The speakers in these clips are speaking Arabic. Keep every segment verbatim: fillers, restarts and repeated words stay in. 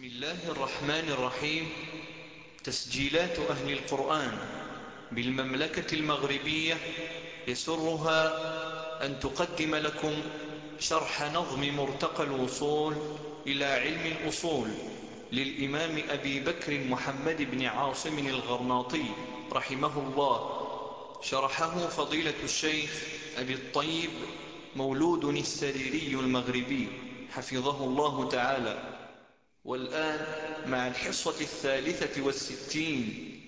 بسم الله الرحمن الرحيم. تسجيلات أهل القرآن بالمملكة المغربية يسرها أن تقدم لكم شرح نظم مرتقى الوصول إلى علم الأصول للإمام أبي بكر محمد بن عاصم الغرناطي رحمه الله. شرحه فضيلة الشيخ أبي الطيب مولود السريري المغربي حفظه الله تعالى. والآن مع الحصة الثالثة والستين.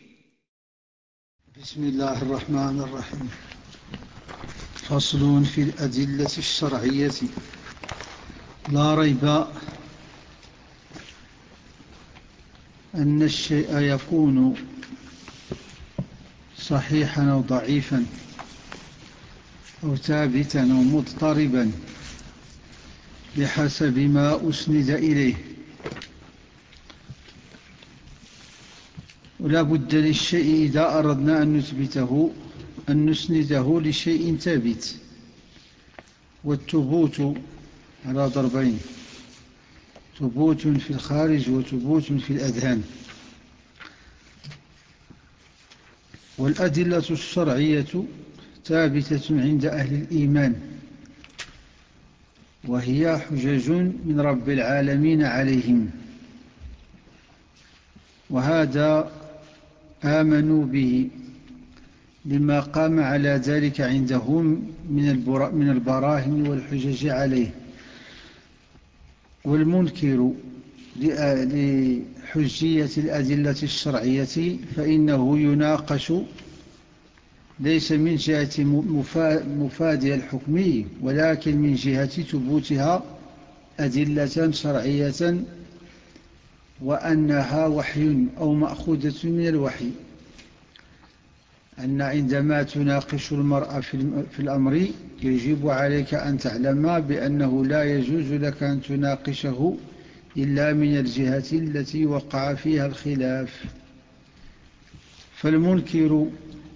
بسم الله الرحمن الرحيم. فصل في الأدلة الشرعية. لا ريب أن الشيء يكون صحيحا أو ضعيفا أو ثابتا أو مضطربا بحسب ما أسند إليه، ولا بد للشيء إذا أردنا أن نثبته أن نسنده لشيء ثابت. والثبوت على ضربين: ثبوت في الخارج وثبوت في الأذهان. والأدلة الشرعية ثابتة عند أهل الإيمان، وهي حجج من رب العالمين عليهم، وهذا آمنوا به لما قام على ذلك عندهم من البراهين والحجج عليه. والمنكر لحجية الأدلة الشرعية فإنه يناقش ليس من جهة مفادها الحكمي، ولكن من جهة ثبوتها أدلة شرعية، وأنها وحي أو مأخوذة من الوحي. أن عندما تناقش المرأة في الأمر يجب عليك أن تعلم بأنه لا يجوز لك أن تناقشه إلا من الجهة التي وقع فيها الخلاف. فالمنكر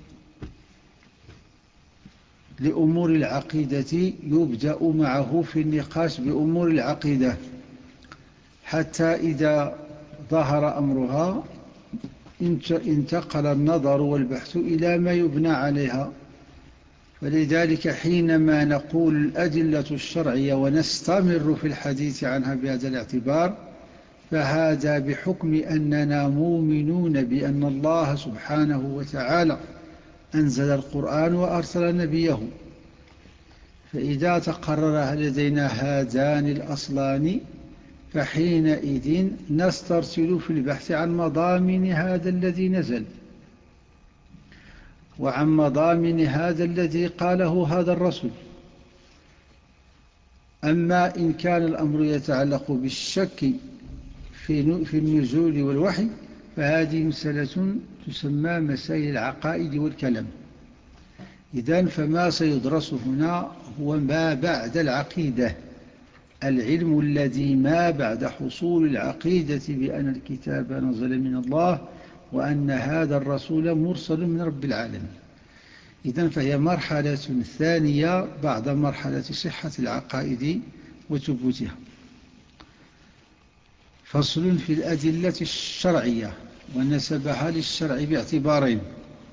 لأمور العقيدة يبدأ معه في النقاش بأمور العقيدة، حتى إذا ظهر أمرها انتقل النظر والبحث إلى ما يبنى عليها. فلذلك حينما نقول الأدلة الشرعية ونستمر في الحديث عنها بهذا الاعتبار، فهذا بحكم أننا مؤمنون بأن الله سبحانه وتعالى أنزل القرآن وأرسل نبيه. فإذا تقرر لدينا هذان الأصلان فحينئذ نسترسل في البحث عن مضامن هذا الذي نزل، وعن مضامن هذا الذي قاله هذا الرسول. أما إن كان الأمر يتعلق بالشك في النزول والوحي فهذه مسألة تسمى مسائل العقائد والكلام. إذن فما سيدرس هنا هو ما بعد العقيدة، العلم الذي ما بعد حصول العقيدة بأن الكتاب نزل من الله وأن هذا الرسول مرسل من رب العالمين. إذن فهي مرحلة ثانية بعد مرحلة صحة العقائد وثبوتها. فصل في الأدلة الشرعية، ونسبها للشرع باعتبارين: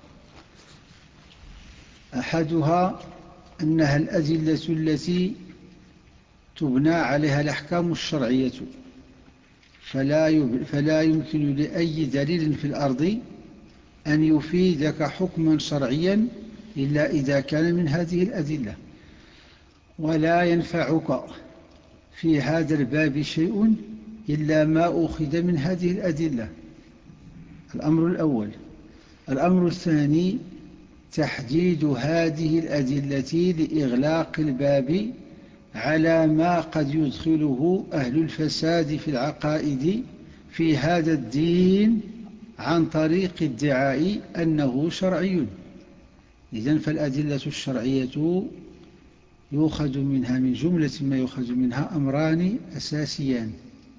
أحدها أنها الأدلة التي تبنى عليها الأحكام الشرعية، فلا, فلا يمكن لأي دليل في الأرض أن يفيدك حكما شرعيا إلا إذا كان من هذه الأدلة، ولا ينفعك في هذا الباب شيء إلا ما أخذ من هذه الأدلة. الأمر الأول. الأمر الثاني: تحديد هذه الأدلة لإغلاق الباب على ما قد يدخله أهل الفساد في العقائد في هذا الدين عن طريق ادعاء أنه شرعي. إذن فالأدلة الشرعية يؤخذ منها من جملة ما يؤخذ منها أمران أساسيان: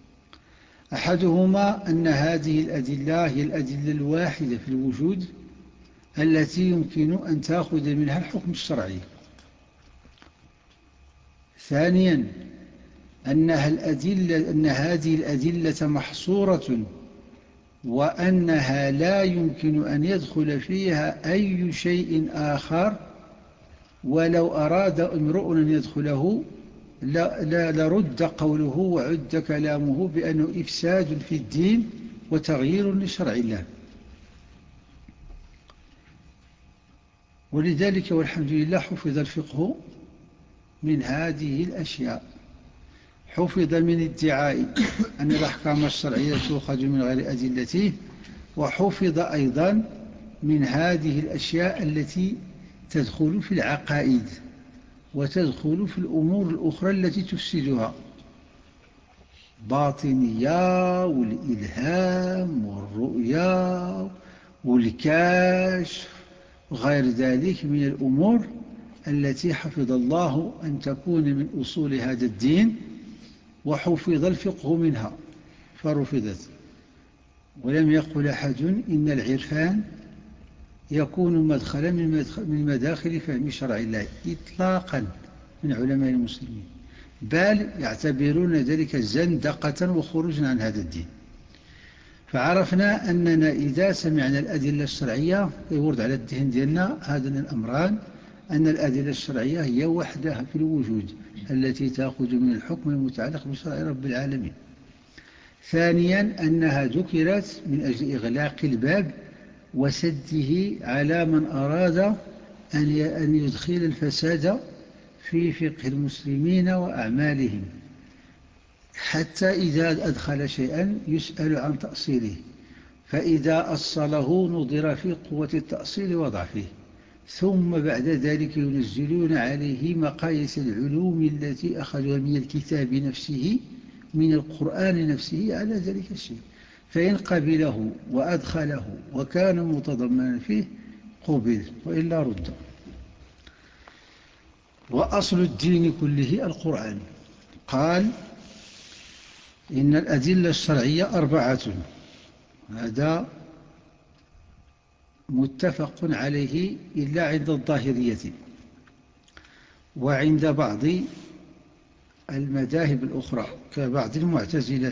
أحدهما أن هذه الأدلة هي الأدلة الواحدة في الوجود التي يمكن أن تأخذ منها الحكم الشرعي. ثانيا أنها الأدلة أن هذه الأدلة محصورة، وأنها لا يمكن أن يدخل فيها أي شيء آخر، ولو أراد امرؤ أن يدخله لا لا لرد قوله وعد كلامه بأنه إفساد في الدين وتغيير لشرع الله. ولذلك والحمد لله حفظ الفقه من هذه الأشياء، حفظ من ادعاء أن الأحكام الشرعية تؤخذ من غير أدلته، وحفظ أيضا من هذه الأشياء التي تدخل في العقائد وتدخل في الأمور الأخرى التي تفسدها، باطنية والإلهام والرؤيا والكاشف وغير ذلك من الأمور التي حفظ الله أن تكون من أصول هذا الدين، وحفظ الفقه منها فرفضت. ولم يقل أحد إن العرفان يكون مدخلا من مداخل فهم شرع الله إطلاقا من علماء المسلمين، بل يعتبرون ذلك زندقة وخروجا عن هذا الدين. فعرفنا أننا إذا سمعنا الأدلة الشرعية يورد على الدين ديالنا هذا الأمران، أن الأدلة الشرعية هي وحدها في الوجود التي تأخذ من الحكم المتعلق بشرع رب العالمين. ثانيا أنها ذكرت من أجل إغلاق الباب وسده على من أراد أن يدخل الفساد في فقه المسلمين وأعمالهم، حتى إذا أدخل شيئا يسأل عن تأصيله، فإذا أصله نظر في قوة التأصيل وضعفه، ثم بعد ذلك ينزلون عليه مقاييس العلوم التي أخذوا من الكتاب نفسه من القرآن نفسه على ذلك الشيء، فإن قبله وأدخله وكان متضمنا فيه قبل، وإلا رد. وأصل الدين كله القرآن. قال إن الأدلة الشرعية أربعة، هذا متفق عليه إلا عند الظاهرية، وعند بعض المذاهب الأخرى كبعض المعتزلة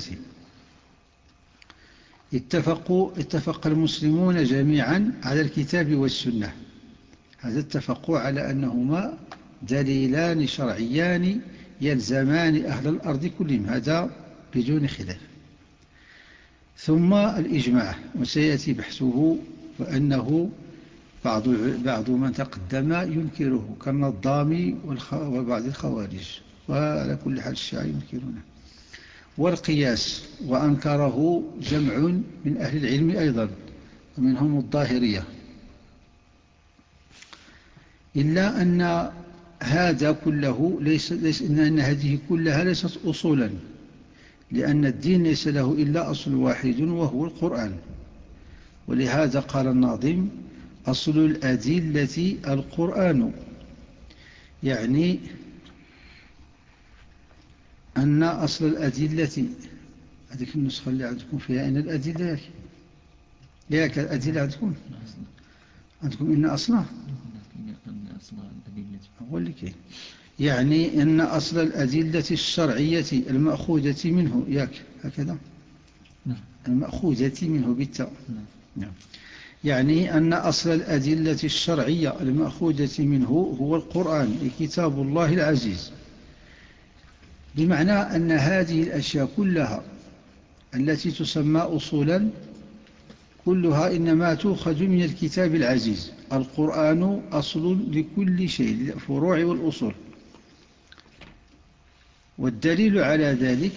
اتفقوا اتفق المسلمون جميعا على الكتاب والسنة، هذا اتفقوا على أنهما دليلان شرعيان يلزمان أهل الأرض كلهم، هذا بدون خلاف. ثم الإجماع، وسيأتي بحثه، وأنه بعض بعض من تقدم ينكره كالنظام وبعض الخوارج، وعلى كل حال الشيعة ينكرونه. والقياس، وأنكره جمع من أهل العلم أيضا ومنهم الظاهرية، إلا أن هذا كله ليس, ليس إن هذه كلها ليست أصولا، لأن الدين ليس له إلا أصل واحد وهو القرآن. ولهذا قال الناظم أصل الأدلة القرآن، يعني أن أصل الأدلة، هذه النسخة اللي عندكم فيها إن الأدلة ياك الأدلة عندكم عندكم إن أصلها هو اللي كي، يعني أن أصل الأدلة الشرعية المأخوذة منه ياك هكذا المأخوذة منه بالتاء، يعني أن أصل الأدلة الشرعية المأخوذة منه هو القرآن كتاب الله العزيز، بمعنى أن هذه الأشياء كلها التي تسمى أصولا كلها إنما تؤخذ من الكتاب العزيز. القرآن أصل لكل شيء، الفروع والأصول. والدليل على ذلك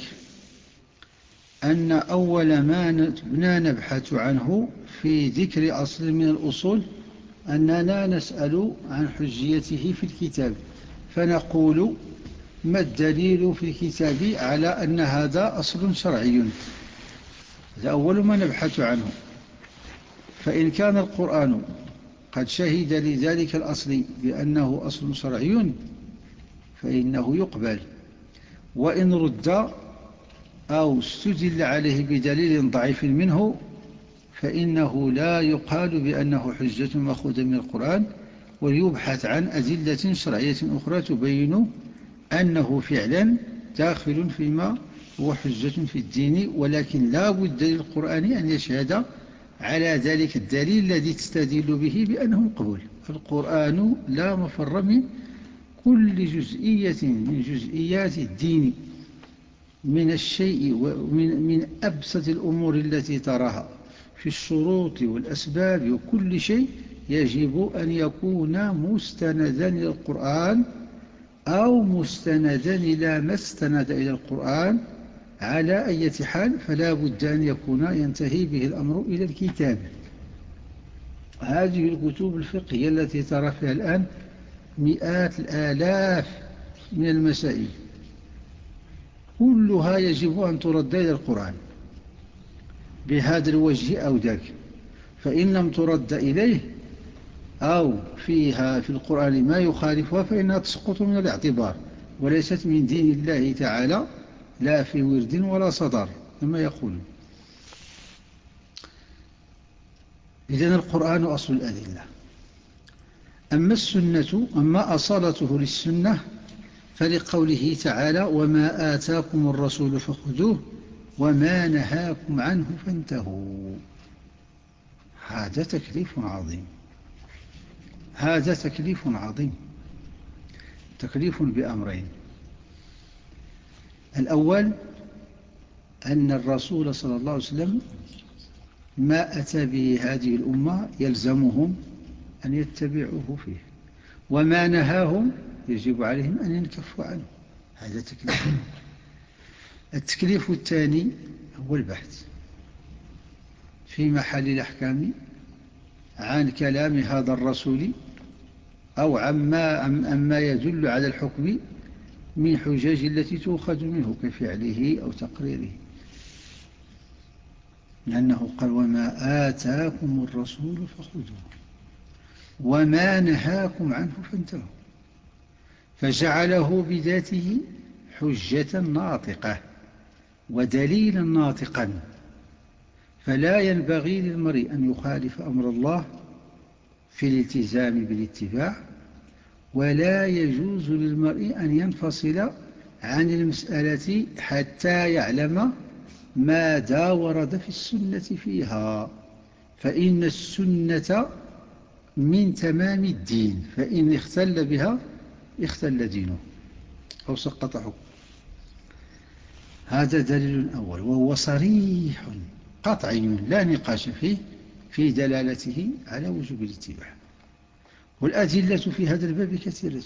أن أول ما نبحث عنه في ذكر أصل من الأصول أننا نسأل عن حجيته في الكتاب، فنقول ما الدليل في الكتاب على أن هذا أصل شرعي؟ هذا أول ما نبحث عنه. فإن كان القرآن قد شهد لذلك الأصل بأنه أصل شرعي فإنه يقبل، وإن رد أو استدل عليه بدليل ضعيف منه فإنه لا يقال بأنه حجة مأخوذة من القرآن، وليبحث عن أدلة شرعية أخرى تبين أنه فعلا داخل فيما هو حجة في الدين، ولكن لا بد للقرآن أن يشهد على ذلك الدليل الذي تستدل به بأنه مقبول. القرآن لا مفر من كل جزئية من جزئيات الدين، من الشيء ومن من أبسط الأمور التي تراها في الشروط والأسباب وكل شيء يجب أن يكون مستندا إلى القرآن أو مستندا إلى ما استند إلى القرآن. على أي حال فلا بد أن يكون ينتهي به الأمر إلى الكتاب. هذه الكتب الفقهية التي ترى فيها الآن مئات الآلاف من المسائل كلها يجب أن ترد إلى القرآن بهذا الوجه أو ذاك، فإن لم ترد إليه أو فيها في القرآن ما يخالفها فإنها تسقط من الاعتبار وليست من دين الله تعالى، لا في ورد ولا صدر كما يقولون. إذن القرآن أصل الأدلة. أما السنة، أما أصالته للسنة فلقوله تعالى: وما آتاكم الرسول فخذوه وما نهاكم عنه فانتهوا. هذا تكليف عظيم، هذا تكليف عظيم، تكليف بأمرين. الأول أن الرسول صلى الله عليه وسلم ما أتى به هذه الأمة يلزمهم أن يتبعوه فيه، وما نهاهم يجب عليهم أن ينكفوا عنه. هذا تكليف. التكليف الثاني هو البحث في محل الأحكام عن كلام هذا الرسول أو عما, عما يدل على الحكم من حجج التي تؤخذ منه كفعله أو تقريره، لأنه قال: وما آتاكم الرسول فخذوه وما نهاكم عنه فانتهوا، فجعله بذاته حجة ناطقة ودليلا ناطقا. فلا ينبغي للمرء أن يخالف أمر الله في الالتزام بالاتباع، ولا يجوز للمرء أن ينفصل عن المسألة حتى يعلم ماذا ورد في السنة فيها، فإن السنة من تمام الدين، فإن اختل بها اختل دينه أو سقط حكمه. هذا دليل أول، وهو صريح قطعي لا نقاش فيه في دلالته على وجوب الاتباع. والأدلة في هذا الباب كثيرة،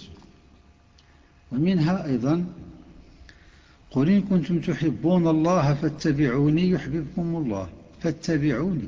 ومنها أيضا: قل إن كنتم تحبون الله فاتبعوني يحببكم الله. فاتبعوني،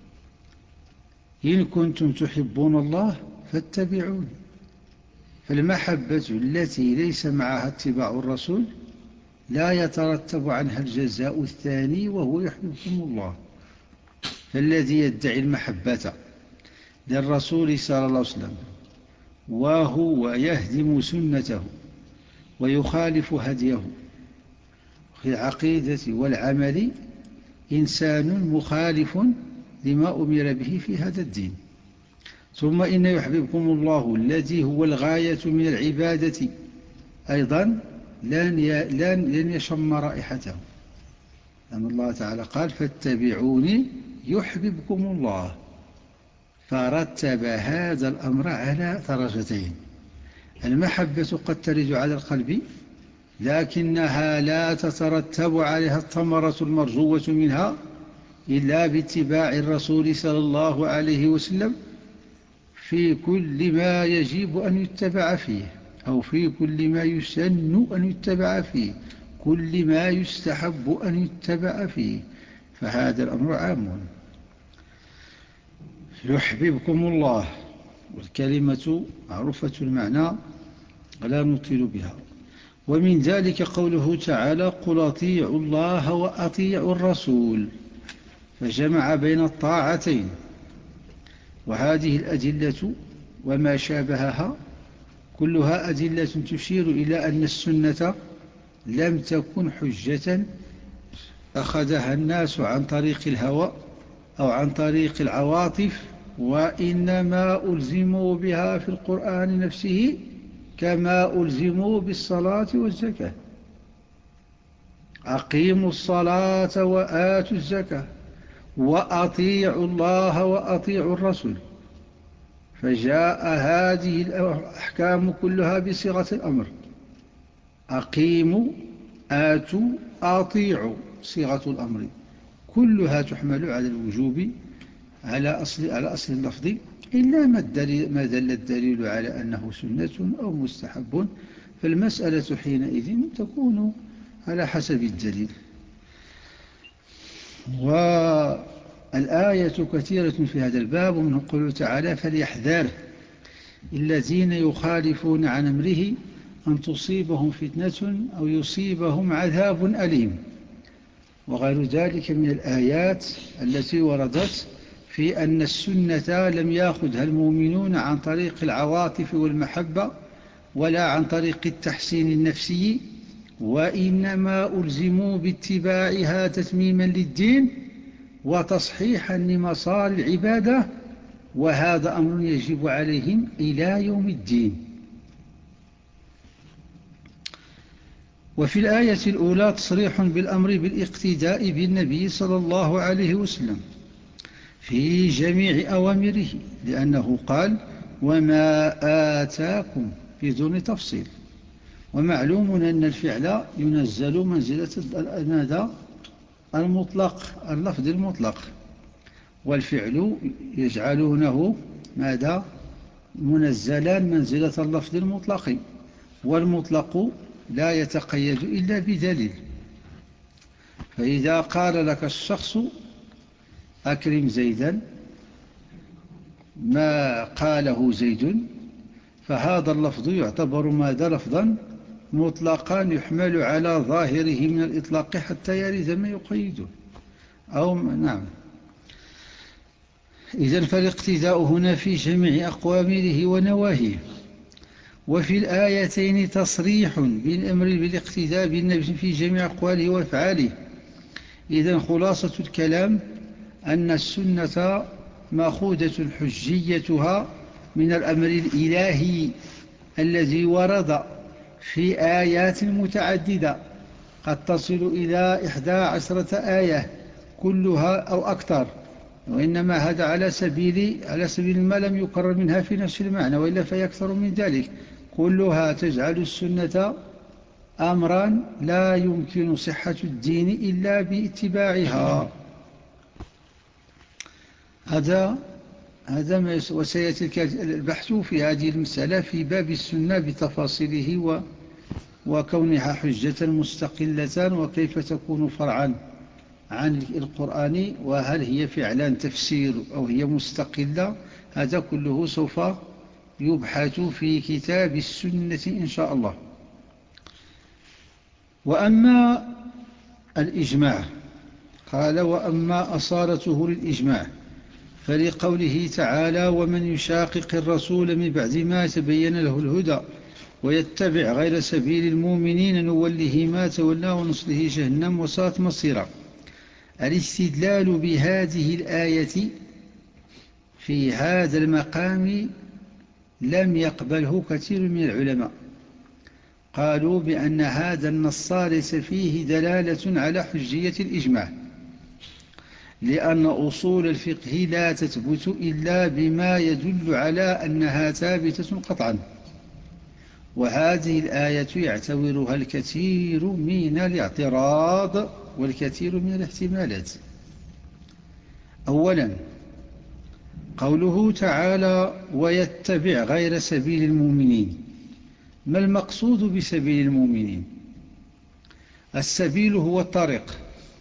إن كنتم تحبون الله فاتبعوني. فالمحبة التي ليس معها اتباع الرسول لا يترتب عنها الجزاء الثاني وهو يحببكم الله. فالذي يدعي المحبة للرسول صلى الله عليه وسلم وهو يهدم سنته ويخالف هديه في العقيدة والعمل إنسان مخالف لما أمر به في هذا الدين. ثم إن يحببكم الله الذي هو الغاية من العبادة أيضا لن لن يشم رائحته، لأن الله تعالى قال: فاتبعوني يحببكم الله. فرتب هذا الأمر على درجتين: المحبة قد ترد على القلب لكنها لا تترتب عليها الثمرة المرجوة منها إلا باتباع الرسول صلى الله عليه وسلم في كل ما يجب أن يتبع فيه، أو في كل ما يسن أن يتبع فيه، كل ما يستحب أن يتبع فيه. فهذا الأمر عام. يحببكم الله، والكلمة معروفة المعنى لا نطيل بها. ومن ذلك قوله تعالى: قل أطيعوا الله وأطيعوا الرسول، فجمع بين الطاعتين. وهذه الأدلة وما شابهها كلها أدلة تشير إلى أن السنة لم تكن حجة أخذها الناس عن طريق الهوى أو عن طريق العواطف، وإنما ألزموا بها في القرآن نفسه كما ألزموا بالصلاة والزكاة. أقيموا الصلاة وآتوا الزكاة وأطيعوا الله وأطيعوا الرسول. فجاء هذه الأحكام كلها بصيغة الأمر: أقيموا، آتوا، أطيعوا، صيغة الأمر كلها تحمل على الوجوب على أصل, على أصل اللفظ، إلا ما, الدليل ما دل الدليل على أنه سنة أو مستحب، فالمسألة حينئذ تكون على حسب الدليل. والآية كثيرة في هذا الباب، ومنه قوله تعالى: فليحذر الذين يخالفون عن أمره أن تصيبهم فتنة أو يصيبهم عذاب أليم، وغير ذلك من الآيات التي وردت في أن السنة لم يأخذها المؤمنون عن طريق العواطف والمحبة ولا عن طريق التحسين النفسي، وإنما ألزموا باتباعها تتميما للدين وتصحيحا لمسار العبادة، وهذا أمر يجب عليهم إلى يوم الدين. وفي الآية الأولى تصريح بالأمر بالاقتداء بالنبي صلى الله عليه وسلم في جميع أوامره، لأنه قال: وما آتاكم بدون تفصيل. ومعلوم أن الفعل ينزل منزلة ماذا؟ المطلق، اللفظ المطلق، والفعل يجعلونه ماذا؟ منزلا منزلة اللفظ المطلق، والمطلق لا يتقيد إلا بدليل. فإذا قال لك الشخص: أكرم زيدا، ما قاله زيد، فهذا اللفظ يعتبر ماذا؟ لفظا مطلقا يحمل على ظاهره من الإطلاق حتى يرد ما يقيده، أو نعم. إذن فالاقتداء هنا في جميع أقوامره ونواهيه. وفي الآيتين تصريح بالأمر بالاقتداء بالنبي في جميع أقواله وأفعاله. إذن خلاصة الكلام أن السنة مأخوذة حجيتها من الأمر الإلهي الذي ورد في آيات متعددة قد تصل إلى إحدى عشرة آية كلها أو أكثر، وإنما هذا على سبيل على سبيل ما لم يكرر منها في نفس المعنى، وإلا فيكثر من ذلك. كلها تجعل السنة أمرا لا يمكن صحة الدين إلا باتباعها. هذا هذا ما وسيأتي البحث في هذه المسألة في باب السنة بتفاصيله و وكونها حجة مستقلة، وكيف تكون فرعا عن القرآن، وهل هي فعلا تفسير أو هي مستقلة. هذا كله سوف يبحث في كتاب السنة إن شاء الله. وأما الإجماع، قال: وأما أصالته للإجماع فلقوله تعالى: ومن يشاقق الرسول من بعد ما تبين له الهدى ويتبع غير سبيل المؤمنين نوله ما تولى ونصله جهنم وساءت مصيرا. الاستدلال بهذه الآية في هذا المقام لم يقبله كثير من العلماء، قالوا بأن هذا النص ليس فيه دلالة على حجية الإجماع، لأن أصول الفقه لا تثبت إلا بما يدل على أنها ثابتة قطعا، وهذه الآية يعتبرها الكثير من الاعتراض والكثير من الاحتمالات. أولا، قوله تعالى: ويتبع غير سبيل المؤمنين، ما المقصود بسبيل المؤمنين؟ السبيل هو الطريق،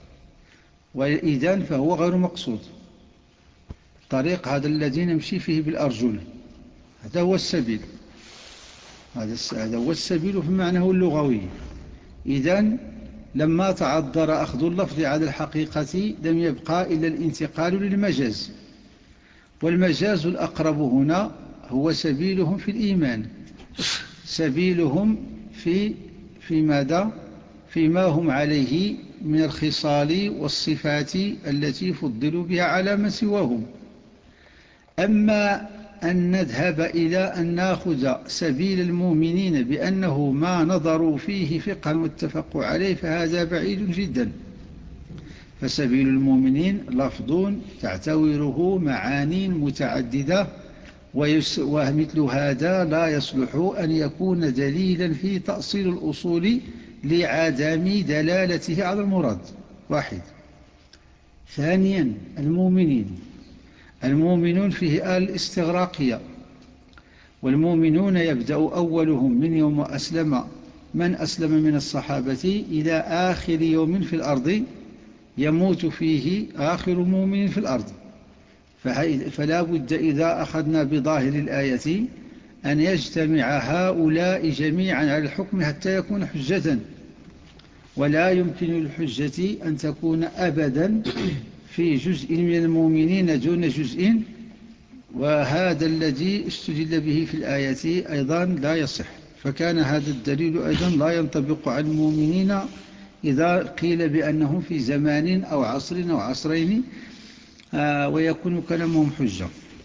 وإذن فهو غير مقصود. الطريق هذا الذي نمشي فيه بالأرجل، هذا هو السبيل، هذا هو السبيل في معناه اللغوي. إذن لما تعذر أخذ اللفظ على الحقيقة لم يبقى إلا الانتقال للمجاز، والمجاز الأقرب هنا هو سبيلهم في الإيمان، سبيلهم في في ماذا؟ فيما هم عليه من الخصال والصفات التي فضلوا بها على من سواهم. أما أن نذهب إلى أن نأخذ سبيل المؤمنين بأنه ما نظروا فيه فقها واتفقوا عليه فهذا بعيد جدا. فسبيل المؤمنين لفظ تعتوره معاني متعددة، ومثل هذا لا يصلح أن يكون دليلا في تأصيل الأصول لعدم دلالته على المراد. واحد. ثانيا المؤمنين، المؤمنون فيه آل الاستغراقية، والمؤمنون يبدأ أولهم من يوم أسلم من أسلم من الصحابة إلى آخر يوم في الأرض يموت فيه آخر مؤمن في الأرض. فلا بد إذا أخذنا بظاهر الآية أن يجتمع هؤلاء جميعا على الحكم حتى يكون حجة، ولا يمكن للحجة أن تكون أبدا في جزء من المؤمنين دون جزء، وهذا الذي استدل به في الآية أيضا لا يصح. فكان هذا الدليل أيضا لا ينطبق على المؤمنين إذا قيل بأنهم في زمان أو عصر أو عصرين آه ويكون كلامهم حجة.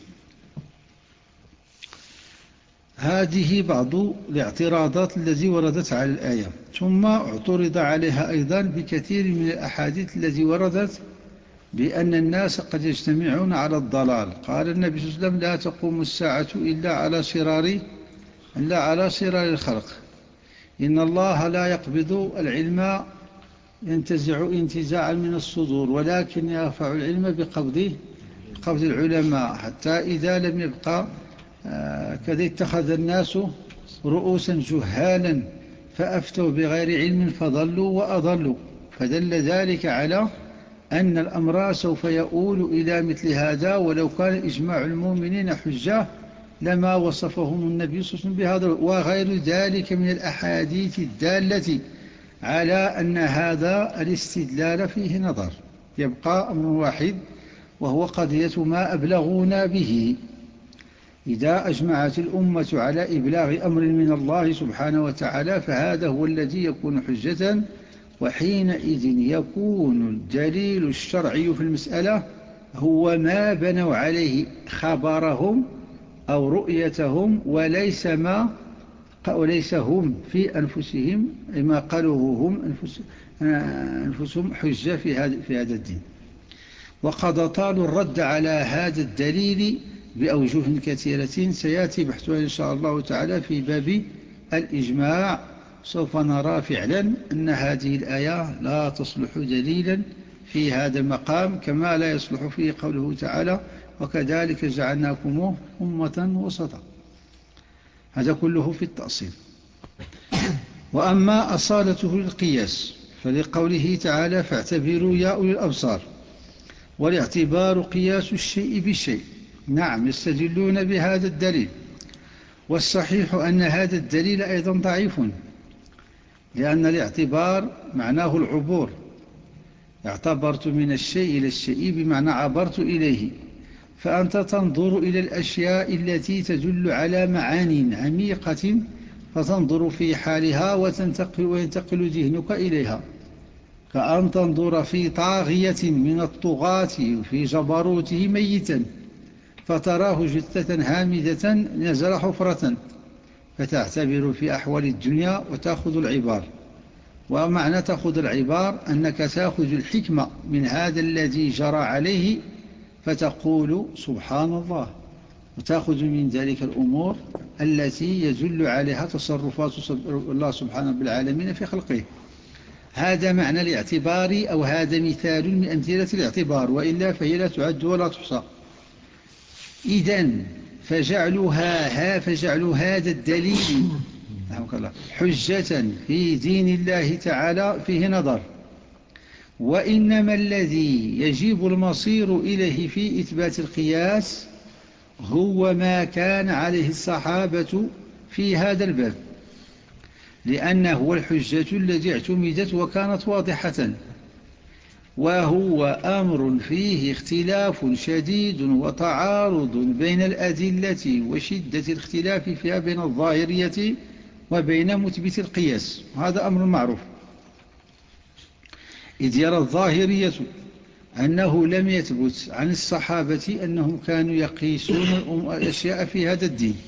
هذه بعض الاعتراضات التي وردت على الآية. ثم اعترض عليها أيضا بكثير من الأحاديث التي وردت بأن الناس قد يجتمعون على الضلال. قال النبي صلى الله عليه وسلم لا تقوم الساعة إلا على شرار إلا على شرار الخلق، إن الله لا يقبض العلم ينتزع انتزاعا من الصدور، ولكن يرفع العلم بقبض قبض العلماء، حتى إذا لم يبقى كذا اتخذ الناس رؤوسا جهالا فأفتوا بغير علم فضلوا وأضلوا. فدل ذلك على أن الأمر سوف يؤول إلى مثل هذا، ولو كان إجماع المؤمنين حجة لما وصفهم النبي صلى الله عليه وسلم بهذا، وغير ذلك من الأحاديث الدالة على أن هذا الاستدلال فيه نظر. يبقى أمر واحد وهو قضية ما أبلغونا به. إذا أجمعت الأمة على إبلاغ أمر من الله سبحانه وتعالى فهذا هو الذي يكون حجة، وحينئذ يكون الدليل الشرعي في المسألة هو ما بنوا عليه خبرهم أو رؤيتهم، وليس ما وليس هم في أنفسهم ما قالوه هم أنفسهم حجة في هذا في هذا الدين. وقد طال الرد على هذا الدليل بأوجه كثيرة سيأتي بحثها إن شاء الله تعالى في باب الإجماع. سوف نرى فعلا أن هذه الآية لا تصلح دليلا في هذا المقام، كما لا يصلح فيه قوله تعالى وكذلك جعلناكم أمة وسطا. هذا كله في التأصيل. وأما أصالته للقياس فلقوله تعالى فاعتبروا يا أولي الأبصار، والاعتبار قياس الشيء بالشيء. نعم يستدلون بهذا الدليل، والصحيح أن هذا الدليل أيضا ضعيف، لأن الاعتبار معناه العبور. اعتبرت من الشيء إلى الشيء بمعنى عبرت إليه، فأنت تنظر إلى الأشياء التي تدل على معان عميقة فتنظر في حالها وتنتقل وينتقل ذهنك إليها، كأن تنظر في طاغية من الطغاة في جبروته ميتا فتراه جثة هامدة نزل حفرة، فتعتبر في أحوال الدنيا وتأخذ العبار. ومعنى تأخذ العبار أنك تأخذ الحكمة من هذا الذي جرى عليه فتقول سبحان الله، وتأخذ من ذلك الأمور التي يدل عليها تصرفات الله سبحانه بالعالمين في خلقه. هذا معنى الاعتبار، أو هذا مثال من أمثلة الاعتبار، وإلا فهي لا تعد ولا تحصى. إذن فجعلها ها فجعل هذا الدليل حجة في دين الله تعالى فيه نظر. وإنما الذي يجب المصير إليه في إثبات القياس هو ما كان عليه الصحابة في هذا الباب، لأنه هو الحجة التي اعتمدت وكانت واضحة، وهو أمر فيه اختلاف شديد وتعارض بين الأدلة وشدة الاختلاف فيها بين الظاهرية وبين مثبت القياس. هذا أمر معروف، إذ يرى الظاهرية أنه لم يثبت عن الصحابة أنهم كانوا يقيسون الأشياء في هذا الدين.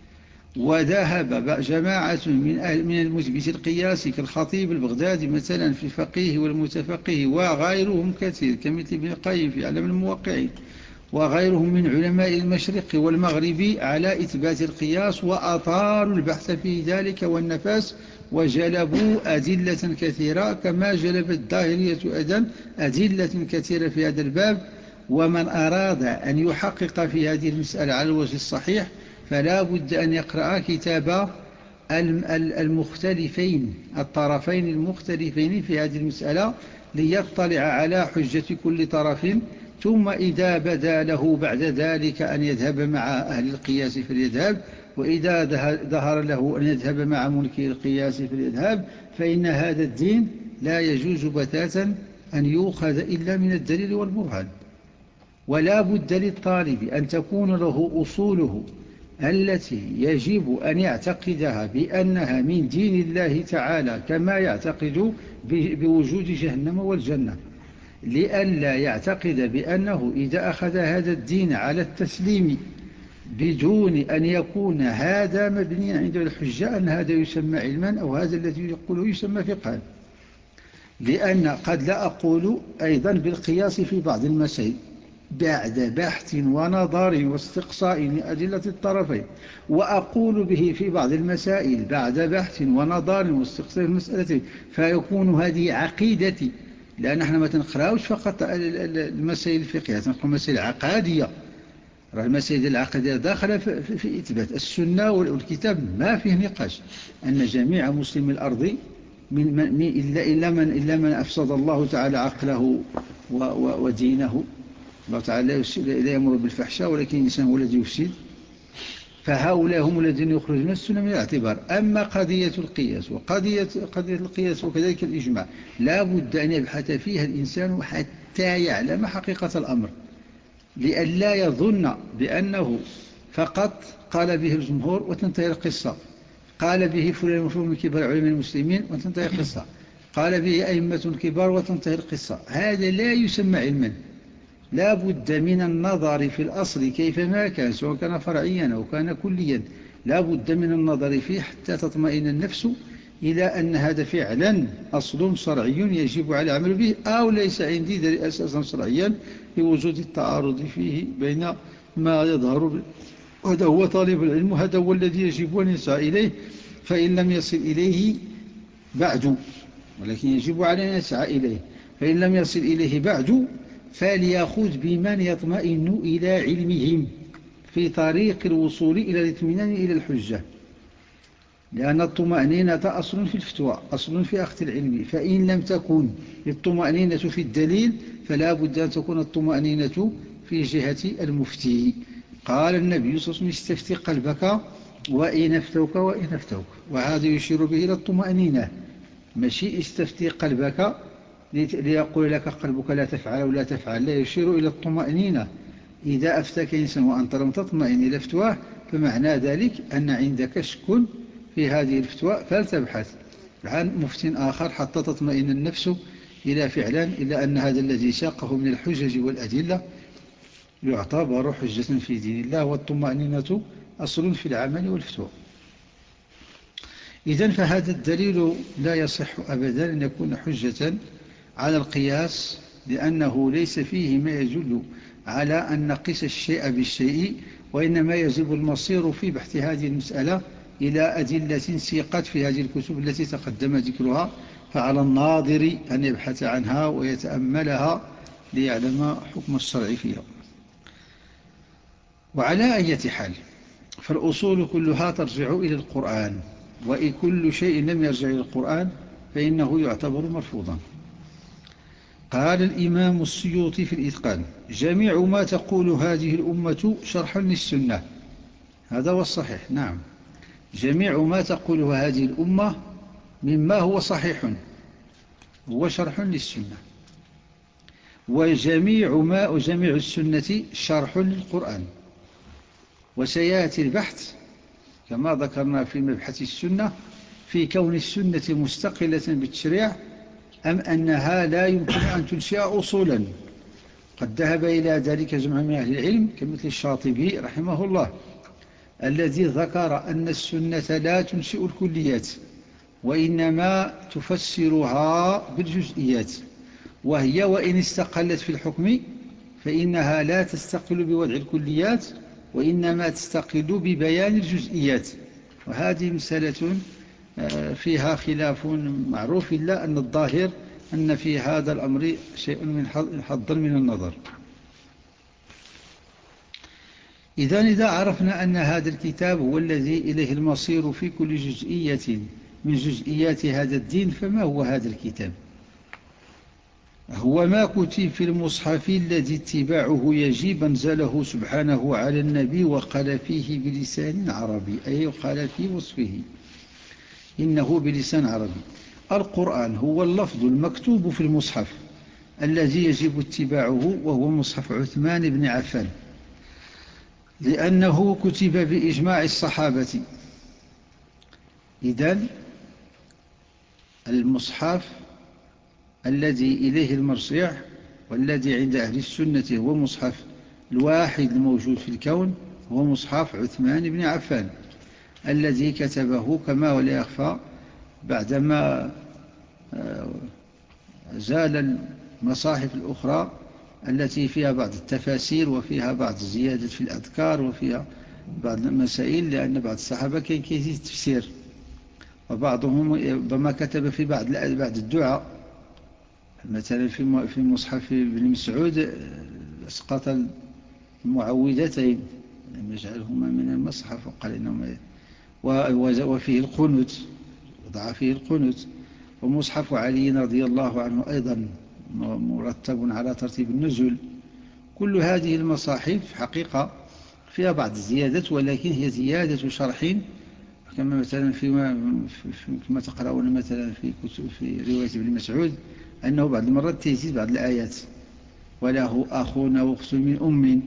وذهب جماعة من من المثبت القياس كالخطيب البغدادي مثلا في الفقيه والمتفقه وغيرهم كثير كمثل ابن القيم في علم الموقعين وغيرهم من علماء المشرق والمغرب على إثبات القياس، وأطالوا البحث في ذلك والنفاس، وجلبوا أدلة كثيرة كما جلبت الظاهرية أيضا أدلة كثيرة في هذا الباب. ومن أراد أن يحقق في هذه المسألة على الوجه الصحيح فلا بد أن يقرأ كتاب المختلفين الطرفين المختلفين في هذه المسألة ليطلع على حجة كل طرف، ثم إذا بدا له بعد ذلك أن يذهب مع أهل القياس فليذهب، وإذا ظهر له أن يذهب مع منكر القياس فليذهب، فإن هذا الدين لا يجوز بتاتا أن يؤخذ إلا من الدليل والبرهان. ولا بد للطالب أن تكون له أصوله التي يجب أن يعتقدها بأنها من دين الله تعالى كما يعتقد بوجود جهنم والجنة، لئلا يعتقد بأنه إذا أخذ هذا الدين على التسليم بدون أن يكون هذا مبنيا عند الحجة أن هذا يسمى علما أو هذا الذي يقوله يسمى فقها. لأن قد لا أقول أيضا بالقياس في بعض المسائل بعد بحث ونظر واستقصاء لأدلة الطرفين، وأقول به في بعض المسائل بعد بحث ونظر واستقصاء المسألة، فيكون هذه عقيدتي، لأن احنا ما تنقراوش فقط المسائل الفقهية، تنقرأ المسائل العقادية. المسائل العقادية داخلة في إثبات السنة والكتاب، ما فيه نقاش أن جميع مسلمي الأرض من من إلا, إلا, من إلا من أفسد الله تعالى عقله ودينه. الله تعالى لا يأمر بالفحشاء ولكن الإنسان هو الذي يفسد، فهؤلاء هم الذين يخرجون من السنة من الاعتبار. أما قضية القياس وقضية قضية القياس وكذلك الإجماع لا بد أن يبحث فيها الإنسان حتى يعلم حقيقة الأمر، لئلا يظن بأنه فقط قال به الجمهور وتنتهي القصة، قال به فلان وفلان من كبار علماء المسلمين وتنتهي القصة، قال به أئمة كبار وتنتهي القصة. هذا لا يسمى علما. لا بد من النظر في الأصل كيفما كان، سواء كان فرعيا أو كان كليا، لا بد من النظر فيه حتى تطمئن النفس إلى أن هذا فعلا أصل شرعي يجب على العمل به، أو ليس عندي دليل أساسا شرعيا لوجود التعارض فيه بين ما يظهر. هذا هو طالب العلم، هذا هو الذي يجب أن يسعى إليه، فإن لم يصل إليه بعد، ولكن يجب على أن يسعى إليه، فإن لم يصل إليه بعد فليأخذ بمن يطمئن إلى علمهم في طريق الوصول إلى الاطمئنان إلى الحجة، لأن الطمأنينة أصل في الفتوى، أصل في أخذ العلم، فإن لم تكن الطمأنينة في الدليل فلا بد أن تكون الطمأنينة في جهة المفتي. قال النبي صلى الله عليه وسلم استفتي قلبك وإن أفتوك وإن أفتوك، وهذا يشير به إلى الطمأنينة، ماشي استفتي قلبك ليقول لك قلبك لا تفعل ولا تفعل، لا، يشير إلى الطمأنينة. إذا أفتك إنسان وأنت لم تطمئن إلى فتواه فمعنى ذلك أن عندك شك في هذه الفتوى، فلتبحث عن مفتي آخر حتى تطمئن النفس إلى فعلا إلى أن هذا الذي ساقه من الحجج والأدلة يعتبر حجة في دين الله، والطمأنينة أصل في العمل والفتوى. إذن فهذا الدليل لا يصح أبدا أن يكون حجة على القياس، لأنه ليس فيه ما يدل على أن نقيس الشيء بالشيء، وإنما يجب المصير في بحث هذه المسألة إلى أدلة سيقت في هذه الكتب التي تقدم ذكرها، فعلى الناظر أن يبحث عنها ويتأملها ليعلم حكم الشرع فيها. وعلى أي حال فالأصول كلها ترجع إلى القرآن، وإن كل شيء لم يرجع إلى القرآن فإنه يعتبر مرفوضا. قال الإمام السيوطي في الإتقان: جميع ما تقول هذه الأمة شرح للسنة. هذا هو الصحيح، نعم، جميع ما تقوله هذه الأمة مما هو صحيح هو شرح للسنة، وجميع ما وجميع السنة شرح للقرآن. وسيأتي البحث كما ذكرنا في مبحث السنة في كون السنة مستقلة بالتشريع أم أنها لا يمكن أن تنشئ أصولا، قد ذهب إلى ذلك جمع من أهل العلم كمثل الشاطبي رحمه الله، الذي ذكر أن السنة لا تنشئ الكليات وإنما تفسرها بالجزئيات، وهي وإن استقلت في الحكم فإنها لا تستقل بوضع الكليات وإنما تستقل ببيان الجزئيات. وهذه مسألة فيها خلاف معروف، إلا أن الظاهر أن في هذا الأمر شيء من حظ من النظر. إذا إذا عرفنا أن هذا الكتاب هو الذي إليه المصير في كل جزئية من جزئيات هذا الدين، فما هو هذا الكتاب؟ هو ما كتب في المصحف الذي اتباعه يجب أنزله سبحانه على النبي وقال فيه بلسان عربي، أي قال في وصفه إنه بلسان عربي. القرآن هو اللفظ المكتوب في المصحف الذي يجب اتباعه، وهو مصحف عثمان بن عفان، لأنه كتب بإجماع الصحابة. إذن المصحف الذي إليه المرجع والذي عند أهل السنة هو مصحف الواحد الموجود في الكون، هو مصحف عثمان بن عفان الذي كتبه كما ولا يخفى بعدما زال المصاحف الأخرى التي فيها بعض التفاسير وفيها بعض الزيادة في الأذكار وفيها بعض المسائل، لأن بعض الصحابة كان كيزيد التفسير، وبعضهم ربما كتب في بعض بعض الدعاء. مثلا في مصحف ابن مسعود اسقط المعوذتين لم يجعلهما من المصحف وقال إنهما، وفيه القنوت وضع فيه القنوت. ومصحف علي رضي الله عنه أيضا مرتب على ترتيب النزول. كل هذه المصاحف حقيقة فيها بعض الزيادات، ولكن هي زيادة شرح، كما مثلا فيما كما تقرؤون مثلا في كتب في رواية ابن مسعود أنه بعض المرات تزيد بعض الآيات، وله أخونا وأخت من أم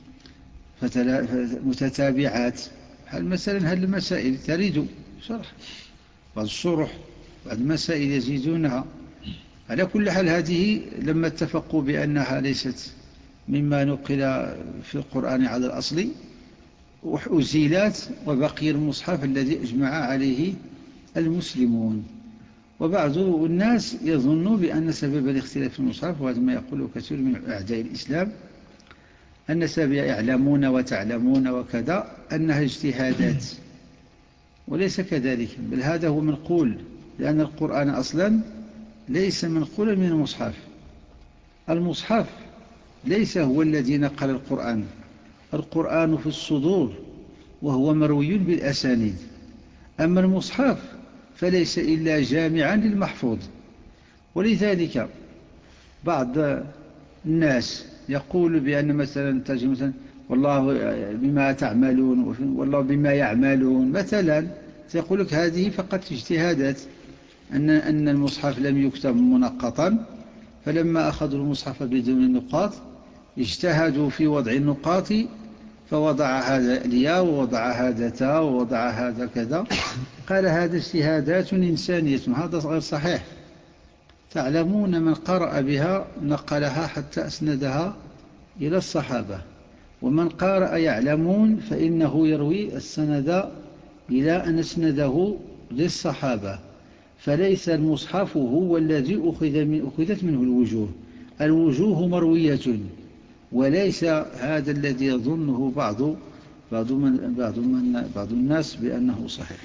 متتابعات، هل مثلا هل المسائل تريد شرح بعض الشروح، بعض المسائل يزيدونها. على كل حال هذه لما اتفقوا بأنها ليست مما نقل في القرآن على الأصل أزيلات، وبقي المصحف الذي أجمع عليه المسلمون. وبعض الناس يظن بأن سبب الاختلاف في المصحف، وهذا ما يقوله كثير من أعداء الإسلام، أن سبب يعلمون وتعلمون وكذا أنها اجتهادات، وليس كذلك، بل هذا هو منقول، لأن القرآن أصلا ليس منقولا من المصحف. المصحف ليس هو الذي نقل القرآن، القرآن في الصدور وهو مروي بالأسانيد، أما المصحف فليس إلا جامعا للمحفوظ. ولذلك بعض الناس يقول بأن مثلا تجي مثلا والله بما تعملون والله بما يعملون مثلا، سيقول لك هذه فقط اجتهادات، أن أن المصحف لم يكتب منقطا، فلما أخذوا المصحف بدون النقاط اجتهدوا في وضع النقاط، فوضع هذا الياء ووضع هذا تاء ووضع هذا كذا، قال هذا اجتهادات إنسانية، هذا غير صحيح. تعلمون من قرأ بها نقلها حتى أسندها إلى الصحابة، ومن قرأ يعلمون فإنه يروي السند إلى أن أسنده للصحابة. فليس المصحف هو الذي أخذ من أخذت منه الوجوه، الوجوه مروية، وليس هذا الذي يظنه بعض بعض من بعض من بعض الناس بأنه صحيح.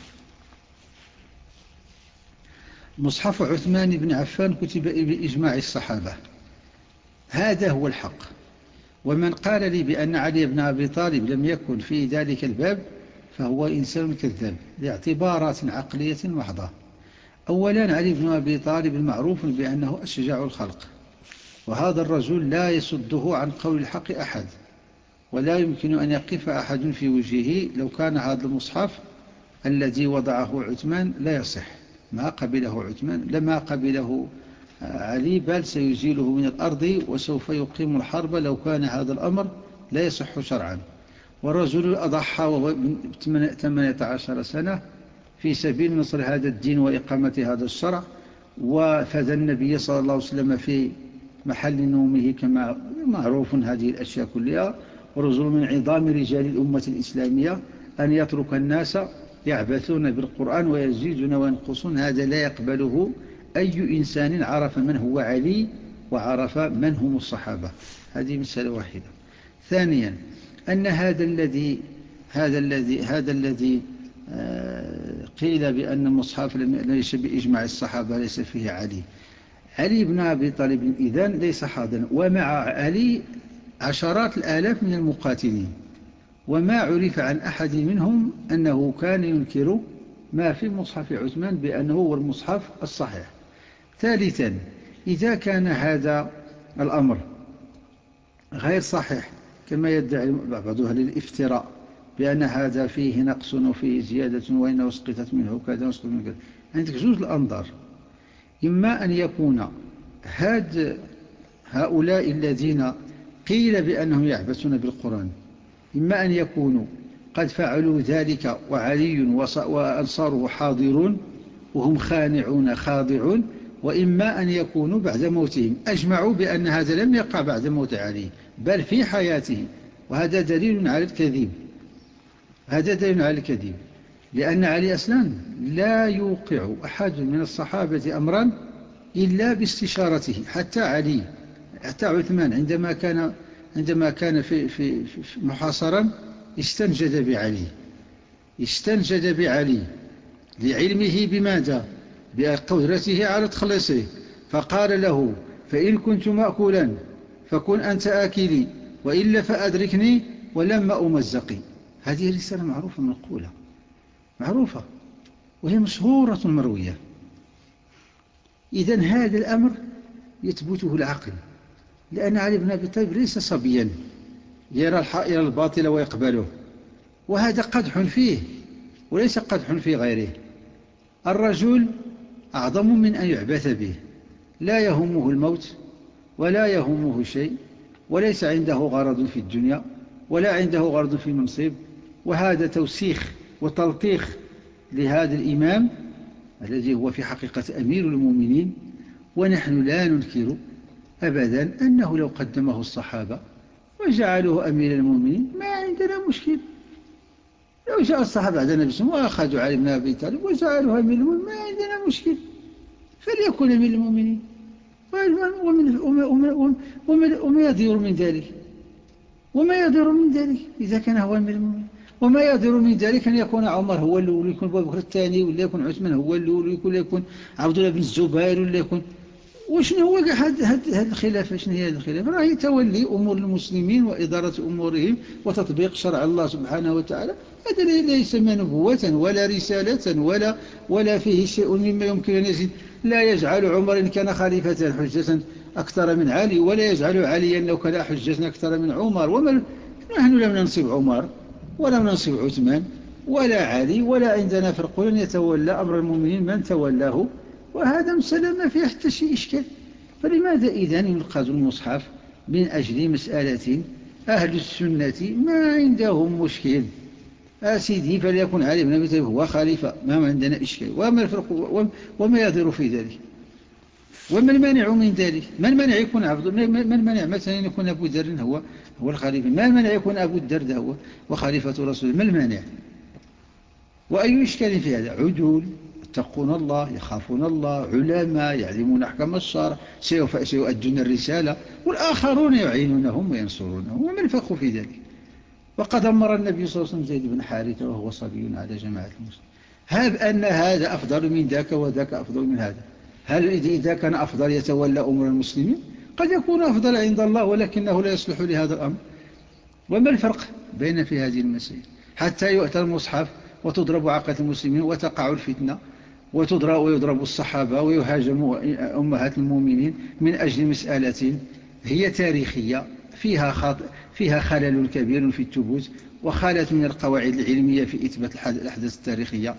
مصحف عثمان بن عفان كتب بإجماع الصحابة، هذا هو الحق. ومن قال لي بأن علي بن أبي طالب لم يكن في ذلك الباب فهو إنسان كذاب لاعتبارات عقلية محضة. أولا، علي بن أبي طالب المعروف بأنه أشجع الخلق، وهذا الرجل لا يصده عن قول الحق أحد، ولا يمكن أن يقف أحد في وجهه. لو كان هذا المصحف الذي وضعه عثمان لا يصح، ما قبله عثمان لما قبله علي، بل سيزيله من الأرض وسوف يقيم الحرب لو كان هذا الأمر لا يصح شرعا. والرجل أضحى وهو ثمانية عشر سنة في سبيل نصر هذا الدين وإقامة هذا الشرع، وفدى النبي صلى الله عليه وسلم في محل نومه كما معروف هذه الأشياء كلها. ورجل من عظام رجال الأمة الإسلامية أن يترك الناس يعبثون بالقرآن ويزيدون وينقصون، هذا لا يقبله أي إنسان عرف من هو علي وعرف من هم الصحابة. هذه مسألة واحدة. ثانيا أن هذا الذي هذا الذي هذا الذي قيل بأن المصحف ليس بإجماع الصحابة ليس فيه علي. علي بن أبي طالب إذن ليس حاضرا، ومع علي عشرات الآلاف من المقاتلين، وما عرف عن أحد منهم أنه كان ينكر ما في مصحف عثمان بأنه هو المصحف الصحيح. ثالثا إذا كان هذا الأمر غير صحيح كما يدعي بعض أهل الافتراء بأن هذا فيه نقص وفيه زيادة وإنه سقطت منه كذا وسقط منه كذا، عندك جوز الأنظار. إما أن يكون هاد هؤلاء الذين قيل بأنهم يعبثون بالقرآن إما أن يكونوا قد فعلوا ذلك وعلي وأنصاره حاضرون وهم خانعون خاضعون، وإما أن يكونوا بعد موتهم أجمعوا بأن هذا لم يقع بعد موت علي بل في حياته، وهذا دليل على الكذب. هذا دليل على الكذب، لأن علي أصلا لا يوقع أحد من الصحابة أمرا إلا باستشارته. حتى علي حتى عثمان عندما كان عندما كان في في في محاصرا استنجد بعلي استنجد بعلي لعلمه بماذا؟ بقدرته على تخلصه، فقال له: فإن كنت مأكولا فكن أنت آكلي وإلا فأدركني ولما أمزقي. هذه رسالة معروفة منقولة معروفة وهي مشهورة مروية. إذن هذا الأمر يثبته العقل، لأن علي بن أبي طالب ليس صبيا يرى الباطل ويقبله، وهذا قدح فيه وليس قدح في غيره. الرجل أعظم من أن يعبث به، لا يهمه الموت ولا يهمه شيء، وليس عنده غرض في الدنيا ولا عنده غرض في المنصب، وهذا توسيخ وتلطيخ لهذا الإمام الذي هو في حقيقة أمير المؤمنين. ونحن لا ننكر أبدا أنه لو قدمه الصحابة وجعلوه أمير المؤمنين ما عندنا مشكل. لو جاء الصحابة بعد النبي صلى الله عليه وسلم وأخذوا علي بن أبي طالب وجعلوه أمير المؤمنين ما عندنا مشكل، فليكن أمير المؤمنين. وما يضير من ذلك وما يضير من ذلك إذا كان هو أمير المؤمنين. وما يضير من ذلك أن يكون عمر هو الأول ويكون أبو بكر الثاني، ولا يكون عثمان هو الأول ويكون يكون عبد الله بن الزبير، ولا يكون وشنو هو هذه الخلافة؟ شنو هي هذه الخلافة؟ راهي تولي أمور المسلمين وإدارة أمورهم وتطبيق شرع الله سبحانه وتعالى. هذا لا يسمى نبوة ولا رسالة ولا ولا فيه شيء مما يمكن أن يزيد. لا يجعل عمر إن كان خليفة حجة أكثر من علي، ولا يجعل عليا لو كان حجة أكثر من عمر. وما نحن لم ننصب عمر ولم ننصب عثمان ولا علي، ولا عندنا فرق لن يتولى أمر المؤمنين من تولاه، وهذا مسألة ما فيها حتى شيء إشكال. فلماذا إذن ينقذ المصحف من أجل مسألة أهل السنة ما عندهم مشكل؟ أسيدي فليكن علي بن أبي طالب هو خليفة، ما عندنا إشكال. وما الفرق وما يضر في ذلك؟ وما المانع من ذلك؟ ما المانع يكون عبد ما المانع مثلا يكون أبو ذر هو هو الخليفة؟ ما المانع يكون أبو الدرداء هو وخليفة رسول؟ ما المانع؟ وأي إشكال في هذا؟ عدول يتقون الله يخافون الله، علماء يعلمون أحكام الشرع، سيؤدون الرسالة، والآخرون يعينونهم وينصرونهم، وما الفرق في ذلك؟ وقد أمر النبي صلى الله عليه وسلم زيد بن حارثة وهو صبي على جماعة المسلمين. هب أن هذا أفضل من ذاك وذاك أفضل من هذا، هل إذا كان أفضل يتولى أمور المسلمين؟ قد يكون أفضل عند الله ولكنه لا يصلح لهذا الأمر. وما الفرق بين في هذه المسائل؟ حتى يؤتى المصحف وتضرب عقد المسلمين وتقع الفتنة وتضرب ويضرب الصحابة ويهاجم أمهات المؤمنين من أجل مسألة هي تاريخية فيها خط فيها خلل كبير في الثبوت وخالت من القواعد العلمية في إثبات الأحداث التاريخية،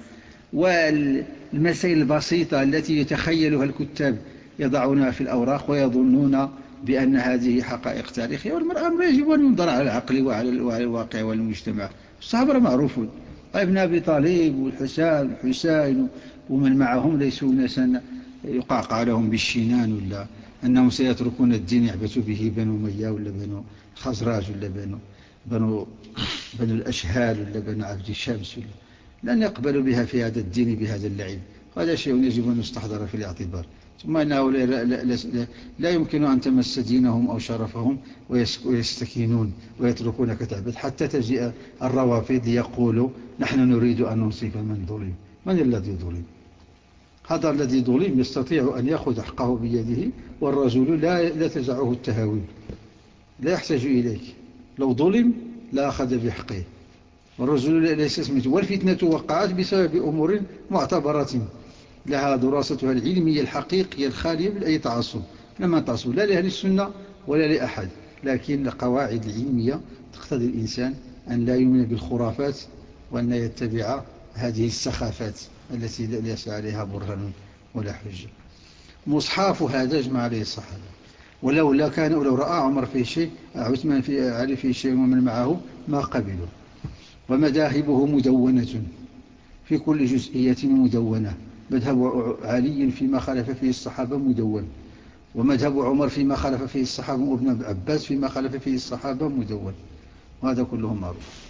والمسائل البسيطة التي يتخيلها الكتاب يضعونها في الأوراق ويظنون بأن هذه حقائق تاريخية. والأمر يجب أن ينظر على العقل وعلى الواقع والمجتمع. الصحابة معروفون، ابن أبي طالب والحسين والحسين ومن معهم ليسوا ناسا يقعقع لهم بالشنان، ولا أنهم سيتركون الدين يعبث به بنو أمية ولا بنو خزراج ولا بنو بنو, بنو الأشهال ولا بنو عبد الشمس، ولا لن يقبلوا بها في هذا الدين بهذا اللعب. هذا شيء يجب أن يستحضر في الاعتبار. ثم أنه لا, لا, لا, لا, لا يمكن أن تمس دينهم أو شرفهم ويستكينون ويتركونك تعبث حتى تجيء الروافض ليقولوا نحن نريد أن ننصف من ظلم. من الذي ظلم؟ هذا الذي ظلم يستطيع أن يأخذ حقه بيده، والرجل لا, لا تزعه التهاوي، لا يحتاج إليك. لو ظلم لا أخذ بحقه، والرجل ليس اسمه. والفتنة وقعت بسبب أمور معتبرة لها دراستها العلمية الحقيقية الخالية من أي تعصب. لما تعصب لا لأهل السنة ولا لأحد، لكن القواعد العلمية تقتضي الإنسان أن لا يؤمن بالخرافات، وأن يتبع هذه السخافات التي ليس عليها برهان ولا حجة. مصحاف هذا اجمع عليه الصحابة، ولولا كان لو رأى عمر فيه شيء، عثمان في علي فيه شيء ومن معه ما قبلوا. ومذاهبه مدونة في كل جزئية مدونة. مذهب علي فيما خالف فيه الصحابة مدون، ومذهب عمر فيما خالف فيه الصحابة، وابن عباس فيما خالف فيه الصحابة مدون، وهذا كله معروف.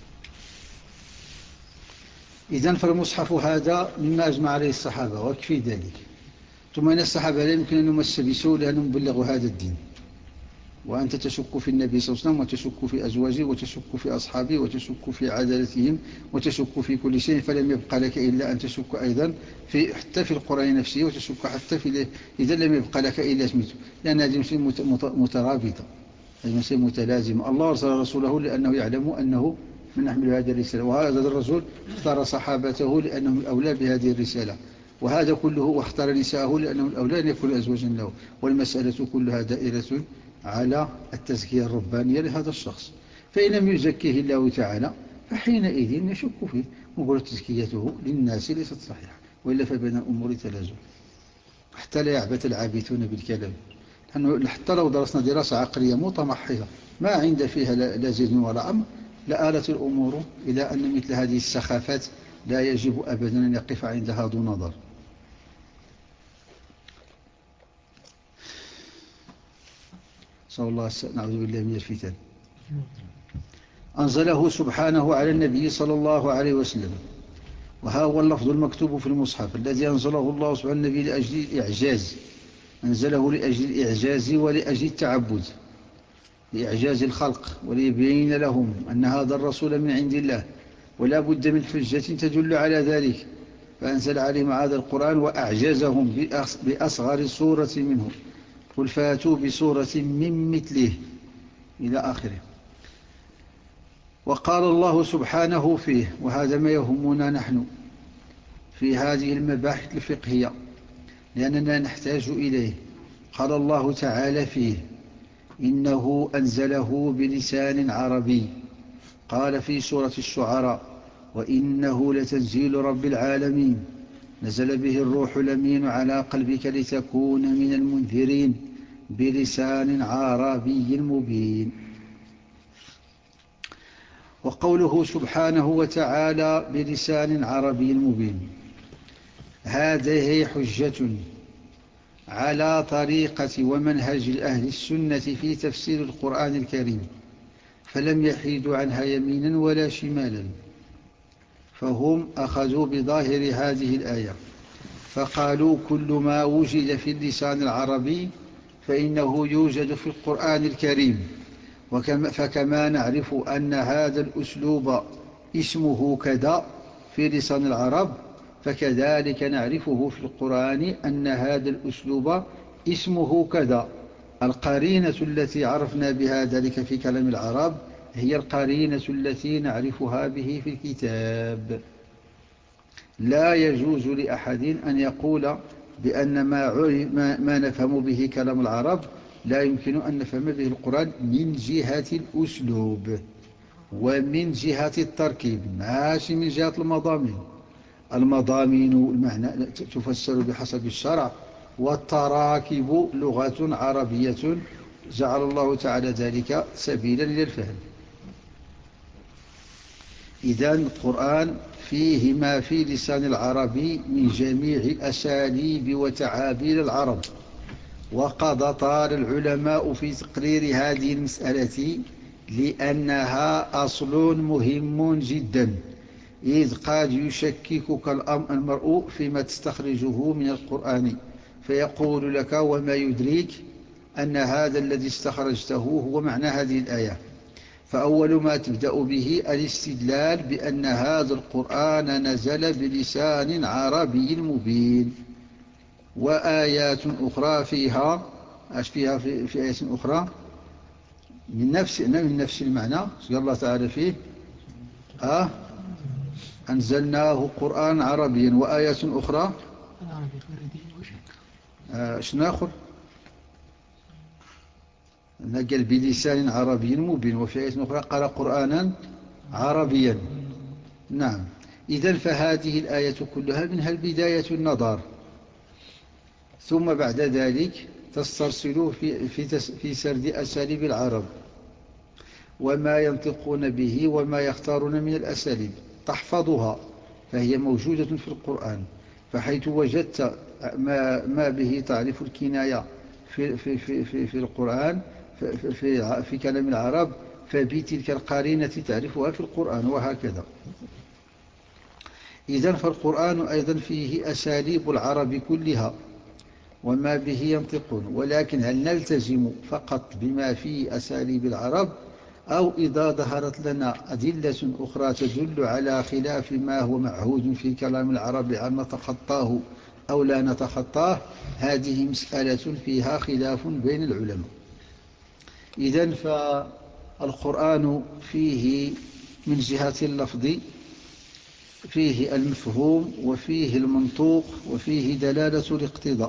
إذن فالمصحف هذا مما أجمع عليه الصحابة ويكفي ذلك. ثم أن الصحابة لا يمكن أن يمسبسوا لأنهم بلغوا هذا الدين. وأنت تشك في النبي صلى الله عليه وسلم، وتشك في أزواجه، وتشك في أصحابه، وتشك في عدالتهم، وتشك في كل شيء، فلم يبقى لك إلا أن تشك أيضا في حتى في القرآن نفسه، وتشك حتى في إذا لم يبقى لك إلا اسمته، لأن هذه مسائل مترابطة، هذه مسائل متلازمة. الله أرسل رسوله لأنه يعلم أنه من يحمل هذه الرسالة، وهذا الرسول اختار صحابته لأنهم الأولى بهذه الرسالة، وهذا كله، واختار نساءه لأنهم الأولى أن يكونوا أزواجا له. والمسألة كلها دائرة على التزكية الربانية لهذا الشخص. فإن لم يزكيه الله تعالى فحينئذ نشك فيه، نقول تزكيته للناس ليست صحيحة، وإلا فبين الأمور تلازم. حتى لا يعبث العابثون بالكلام. نحن حتى لو درسنا دراسة عقلية متمحضة ما عند فيها لا زيد ولا أمر، لآلت الأمور إلى أن مثل هذه السخافات لا يجب أبدا أن يقف عندها ذو نظر. صلى الله عليه وسلم. نعوذ بالله من الفتن. أنزله سبحانه على النبي صلى الله عليه وسلم. وها هو اللفظ المكتوب في المصحف الذي أنزله الله سبحانه النبي لأجل الإعجاز. أنزله لأجل الإعجاز ولأجل التعبد، لإعجاز الخلق، وليبين لهم أن هذا الرسول من عند الله، ولا بد من حجة تدل على ذلك. فأنزل عليهم هذا القرآن وأعجزهم بأصغر صورة منه، قل فاتوا بصورة من مثله إلى آخره. وقال الله سبحانه فيه، وهذا ما يهمنا نحن في هذه المباحث الفقهية لأننا نحتاج إليه. قال الله تعالى فيه إنه أنزله بلسان عربي. قال في سورة الشعراء وإنه لتنزيل رب العالمين نزل به الروح الأمين على قلبك لتكون من المنذرين بلسان عربي مبين. وقوله سبحانه وتعالى بلسان عربي مبين، هذه حجة على طريقة ومنهج أهل السنة في تفسير القرآن الكريم، فلم يحيدوا عنها يمينا ولا شمالا. فهم أخذوا بظاهر هذه الآية فقالوا كل ما وجد في اللسان العربي فإنه يوجد في القرآن الكريم. وكما فكما نعرف أن هذا الأسلوب اسمه كذا في لسان العرب، فكذلك نعرفه في القرآن أن هذا الأسلوب اسمه كذا. القرينة التي عرفنا بها ذلك في كلام العرب هي القرينة التي نعرفها به في الكتاب. لا يجوز لأحد أن يقول بأن ما, ما, ما نفهم به كلام العرب لا يمكن أن نفهم به القرآن من جهة الأسلوب ومن جهة التركيب، ماشي من جهة المضامين. المضامين المعنى تفسر بحسب الشرع، والتراكب لغة عربية جعل الله تعالى ذلك سبيلا للفهم. إذن القرآن فيه ما في لسان العربي من جميع أساليب وتعابير العرب. وقد طال العلماء في تقرير هذه المسألة لأنها أصل مهم جدا، إذ قد يشككك المرء فيما تستخرجه من القرآن فيقول لك وما يدريك أن هذا الذي استخرجته هو معنى هذه الآية. فأول ما تبدأ به الاستدلال بأن هذا القرآن نزل بلسان عربي مبين. وآيات أخرى فيها أش فيها في, في آية أخرى من نفس من نفس المعنى. قال الله تعالى فيه آه أنزلناه قرآن عربيا. وآيات أخرى آه شنو آخر قال بلسان عربي مبين. وفي آية أخرى قال قرآنا عربيا. نعم. إذن فهذه الآية كلها منها البداية النظر، ثم بعد ذلك تسترسل في, في, في سرد أساليب العرب وما ينطقون به وما يختارون من الأساليب تحفظها، فهي موجودة في القرآن. فحيث وجدت ما, ما به تعرف الكناية في, في, في, في, في القرآن في, في, في كلام العرب، فبتلك القرينة تعرفها في القرآن، وهكذا. إذن فالقرآن أيضا فيه أساليب العرب كلها وما به ينطقون. ولكن هل نلتزم فقط بما فيه أساليب العرب، أو إذا ظهرت لنا أدلة أخرى تدل على خلاف ما هو معهود في كلام العرب أن نتخطاه أو لا نتخطاه؟ هذه مسألة فيها خلاف بين العلماء. إذن فالقرآن فيه من جهة اللفظ فيه المفهوم وفيه المنطوق وفيه دلالة الاقتضاء.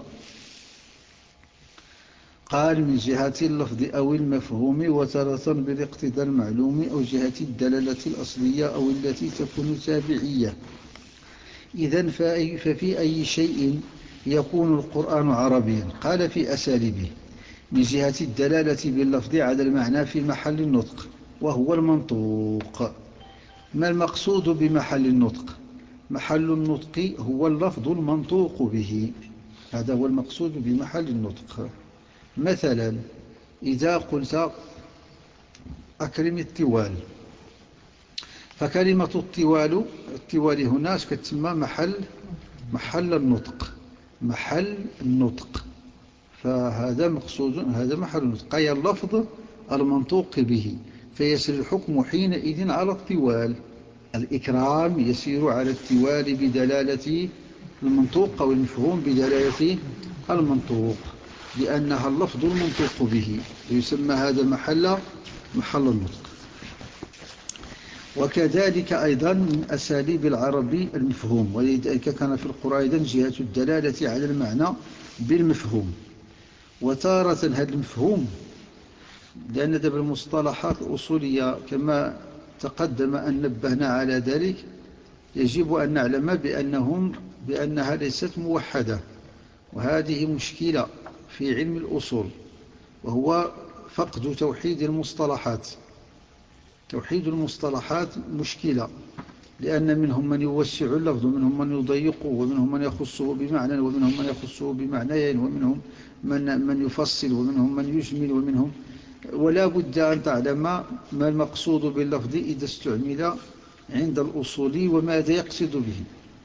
قال من جهة اللفظ أو المفهوم، وتارة بالاقتضاء المعلوم، أو جهة الدلالة الأصلية أو التي تكون تابعية. إذن ففي أي شيء يكون القرآن عربيا؟ قال في أساليبه: من جهة الدلالة باللفظ على المعنى في محل النطق، وهو المنطوق. ما المقصود بمحل النطق؟ محل النطق هو اللفظ المنطوق به، هذا هو المقصود بمحل النطق. مثلا إذا قلت أكرم الطوال، فكلمة الطوال الطوال هنا كتسمى محل محل النطق محل النطق فهذا مقصود، هذا محل النطق، أي اللفظ المنطوق به. فيسير الحكم حينئذ على الطوال. الإكرام يسير على الطوال بدلالة المنطوق أو المفهوم بدلالة المنطوق، لأنها اللفظ المنطوق به، ويسمى هذا محل محل النطق. وكذلك أيضا من أساليب العرب المفهوم، ولذلك كان في القرآن أيضا جهة الدلالة على المعنى بالمفهوم. وتارة هذا المفهوم، لأن دب المصطلحات الأصولية كما تقدم أن نبهنا على ذلك، يجب أن نعلم بأنهم بأنها ليست موحدة، وهذه مشكلة في علم الأصول، وهو فقد توحيد المصطلحات. توحيد المصطلحات مشكلة، لأن منهم من يوسع اللفظ ومنهم من يضيقه ومنهم من يخصه بمعنى ومنهم من يخصه بمعنيين ومنهم من, من يفصل ومنهم من يجمل ومنهم. ولا بد أن تعلم ما المقصود باللفظ إذا استعمل عند الأصولي وماذا يقصد به.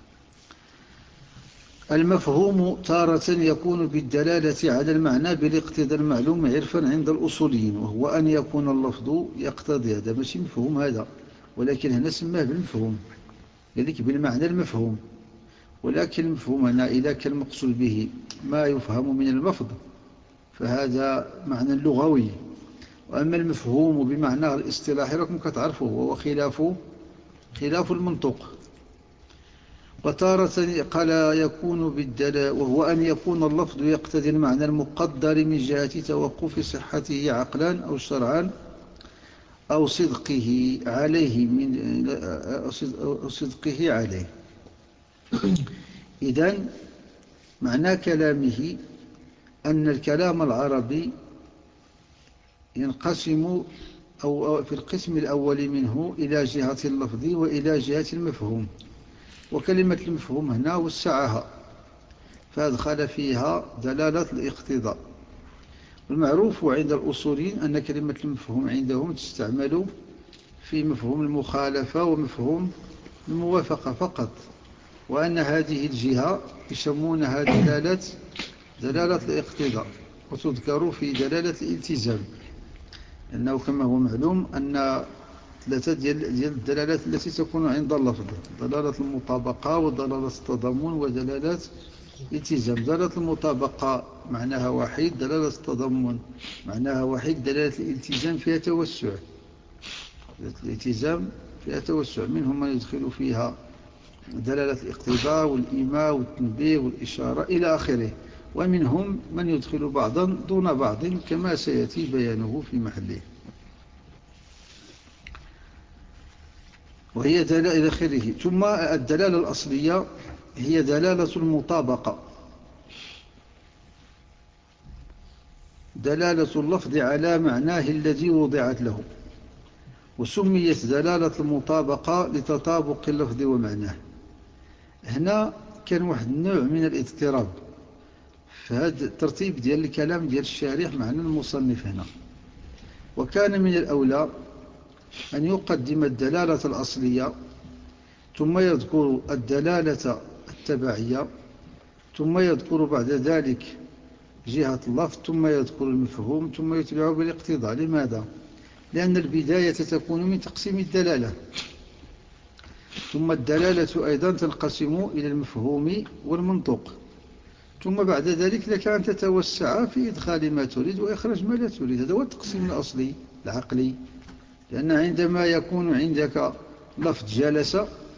المفهوم تارة يكون بالدلالة على المعنى بالاقتضاء المعلوم عرفا عند الأصوليين، وهو أن يكون اللفظ يقتضي، هذا ماشي مفهوم هذا، ولكن هنا سماه بالمفهوم، ذلك بالمعنى المفهوم. ولكن المفهوم هنا إذا كان المقصود به ما يفهم من اللفظ فهذا معنى لغوي. وأما المفهوم بمعنى الاصطلاحي لكم كتعرفوا وهو خلاف خلاف المنطق. وتارة قال يكون بالدلالة، وهو أن يكون اللفظ يقتضي المعنى المقدر من جهة توقف صحته عقلا أو شرعا أو صدقه عليه من أو صدقه عليه. إذن معنى كلامه أن الكلام العربي ينقسم أو في القسم الأول منه إلى جهة اللفظ وإلى جهة المفهوم. وكلمة المفهوم هنا وسعها فأدخل فيها دلالة الاقتضاء. المعروف عند الأصوليين أن كلمة المفهوم عندهم تستعمل في مفهوم المخالفة ومفهوم الموافقة فقط، وأن هذه الجهة يسمونها دلالة دلالة الاقتضاء، وتذكر في دلالة الالتزام، لأنه كما هو معلوم أن ثلاثة ديال ديال الدلالات التي تكون عند اللفظ: دلالة المطابقة ودلالة التضمن ودلالة الالتزام. دلالة المطابقة معناها واحد، دلالة التضمن معناها واحد، دلالة الالتزام فيها توسع، دلالة الالتزام فيها توسع، منهم من يدخل فيها دلالة الاقتضاء والإيماء والتنبيه والإشارة إلى آخره، ومنهم من يدخل بعضا دون بعض كما سيأتي بيانه في محله. وهي دلالة إلى آخره. ثم الدلالة الأصلية هي دلالة المطابقة، دلالة اللفظ على معناه الذي وضعت له، وسميت دلالة المطابقة لتطابق اللفظ ومعناه. هنا كان واحد النوع من الاضطراب في هذا الترتيب ديال الكلام ديال الشارح مع المصنف هنا، وكان من الأولى أن يقدم الدلالة الأصلية ثم يذكر الدلالة التبعية ثم يذكر بعد ذلك جهة اللفظ ثم يذكر المفهوم ثم يتبعه بالاقتضاء. لماذا؟ لأن البداية تكون من تقسيم الدلالة، ثم الدلالة أيضا تنقسم إلى المفهوم والمنطق، ثم بعد ذلك لك أن تتوسع في إدخال ما تريد وإخراج ما لا تريد. هذا هو التقسيم الأصلي العقلي. لأن عندما يكون عندك لفظ جلس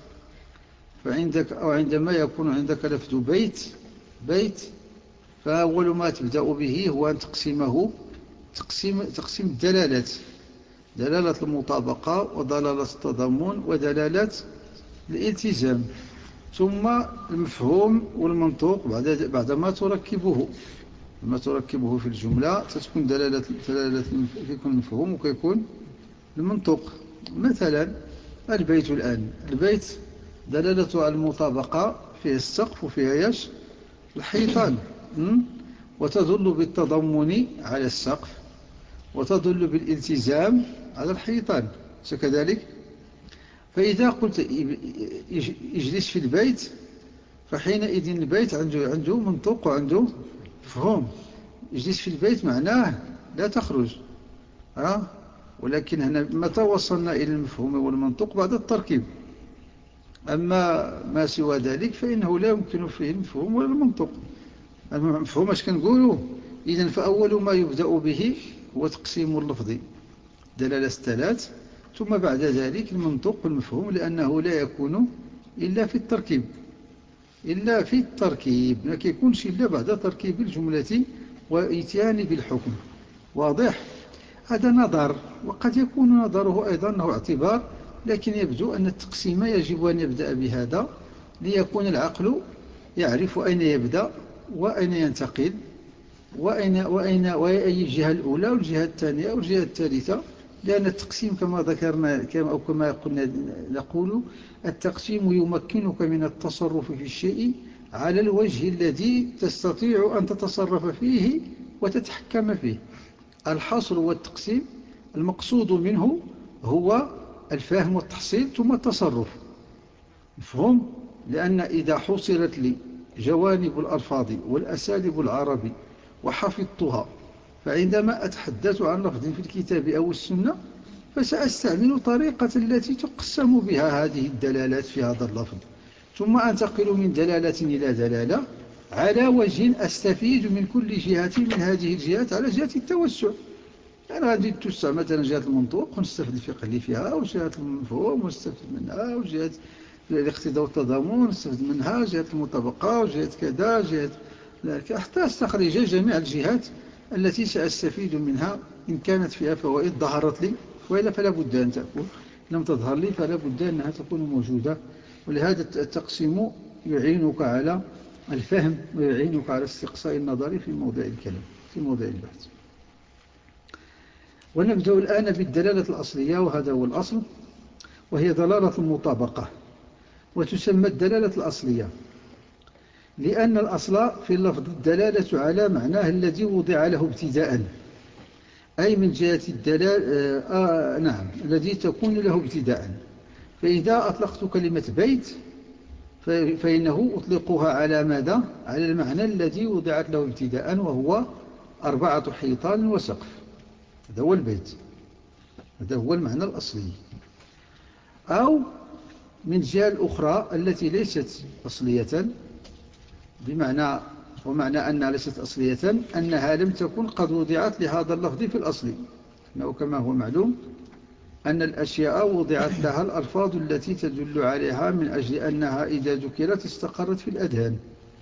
فعندك أو عندما يكون عندك لفظ بيت بيت فأول ما تبدأ به هو أن تقسمه تقسيم, تقسيم الدلالات: دلالة المطابقة ودلالة التضمن ودلالة الالتزام، ثم المفهوم والمنطوق بعد بعدما تركبه لما تركبه في الجملة تكون دلالة دلالة يكون المفهوم ويكون المنطوق. مثلا البيت الآن، البيت دلالة المطابقة فيه السقف وفيها يش الحيطان، وتدل بالتضمن على السقف وتدل بالالتزام على الحيطان كذلك. فإذا قلت اجلس في البيت فحينئذ البيت عنده عنده منطوق وعنده مفهوم. اجلس في البيت معناه لا تخرج، ها؟ ولكن هنا متى وصلنا إلى المفهوم والمنطوق؟ بعد التركيب. أما ما سوى ذلك فإنه لا يمكن فيه المفهوم ولا المنطوق. المفهوم اش كنقولوا؟ إذن فأول ما يبدأ به هو تقسيم اللفظ دلالة الثلاث، ثم بعد ذلك المنطوق والمفهوم، لأنه لا يكون إلا في التركيب إلا في التركيب ما كيكونش إلا بعد تركيب الجملة وإتيان بالحكم. واضح؟ هذا نظر، وقد يكون نظره أيضا أنه اعتبار، لكن يبدو أن التقسيم يجب أن يبدأ بهذا ليكون العقل يعرف أين يبدأ وأين ينتقل وأين وأين وأي الجهة الأولى والجهة الثانية والجهة الثالثة. لأن التقسيم كما ذكرنا كما أو كما قلنا نقول التقسيم يمكنك من التصرف في الشيء على الوجه الذي تستطيع أن تتصرف فيه وتتحكم فيه. الحصر والتقسيم المقصود منه هو الفهم والتحصيل ثم التصرف. مفهوم؟ لأن إذا حصلت لي جوانب الألفاظ والأساليب العربي وحفظتها، فعندما أتحدث عن لفظ في الكتاب أو السنة فسأستعمل طريقة التي تقسم بها هذه الدلالات في هذا اللفظ، ثم أنتقل من دلالة إلى دلالة على وجه أستفيد من كل جهة من هذه الجهات على جهة التوسع. يعني غادي نتوسع مثلا جهة المنطوق ونستفيد الفقه اللي فيها، أو جهة المفهوم ونستفيد منها، أو جهة الاقتضاء والتضامن ونستفيد منها، جهة المطابقة وجهة كذا جهة ذلك، حتى استخرج جميع الجهات التي سأستفيد منها إن كانت فيها فوائد ظهرت لي، وإلا فلا بد أن تكون، لم تظهر لي فلا بد أنها تكون موجودة. ولهذا التقسيم يعينك على الفهم ويعينك على استقصاء النظر في موضع الكلام في موضع البحث. ونبدأ الآن بالدلالة الأصلية، وهذا هو الأصل، وهي دلالة المطابقة. وتسمى الدلالة الأصلية، لأن الأصل في اللفظ الدلالة على معناه الذي وضع له ابتداء، أي من جهة الدلالة آه نعم الذي تكون له ابتداء. فإذا أطلقت كلمة بيت فإنه أطلقها على ماذا؟ على المعنى الذي وضعت له ابتداء، وهو أربعة حيطان وسقف. هذا هو البيت، هذا هو المعنى الأصلي. أو من جهة الأخرى التي ليست أصلية، بمعنى ومعنى أنها ليست أصلية أنها لم تكن قد وضعت لهذا اللفظ في الأصل، إنه كما هو معلوم أن الأشياء وضعت لها الألفاظ التي تدل عليها من أجل أنها إذا ذكرت استقرت في الأذهان.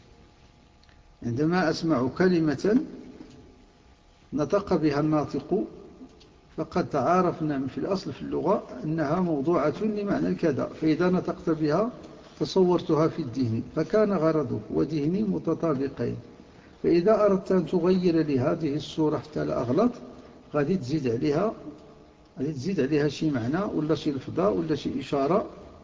عندما أسمع كلمة نطق بها الناطق فقد عرفنا في الأصل في اللغة أنها موضوعة لمعنى كذا، فإذا نطقت بها تصورتها في الذهن، فكان غرضك وذهني متطابقين. فإذا أردت أن تغير لهذه الصورة حتى لا أغلط، غادي تزيد عليها غادي تزيد عليها شي معنى ولا شي لفظة ولا شي إشارة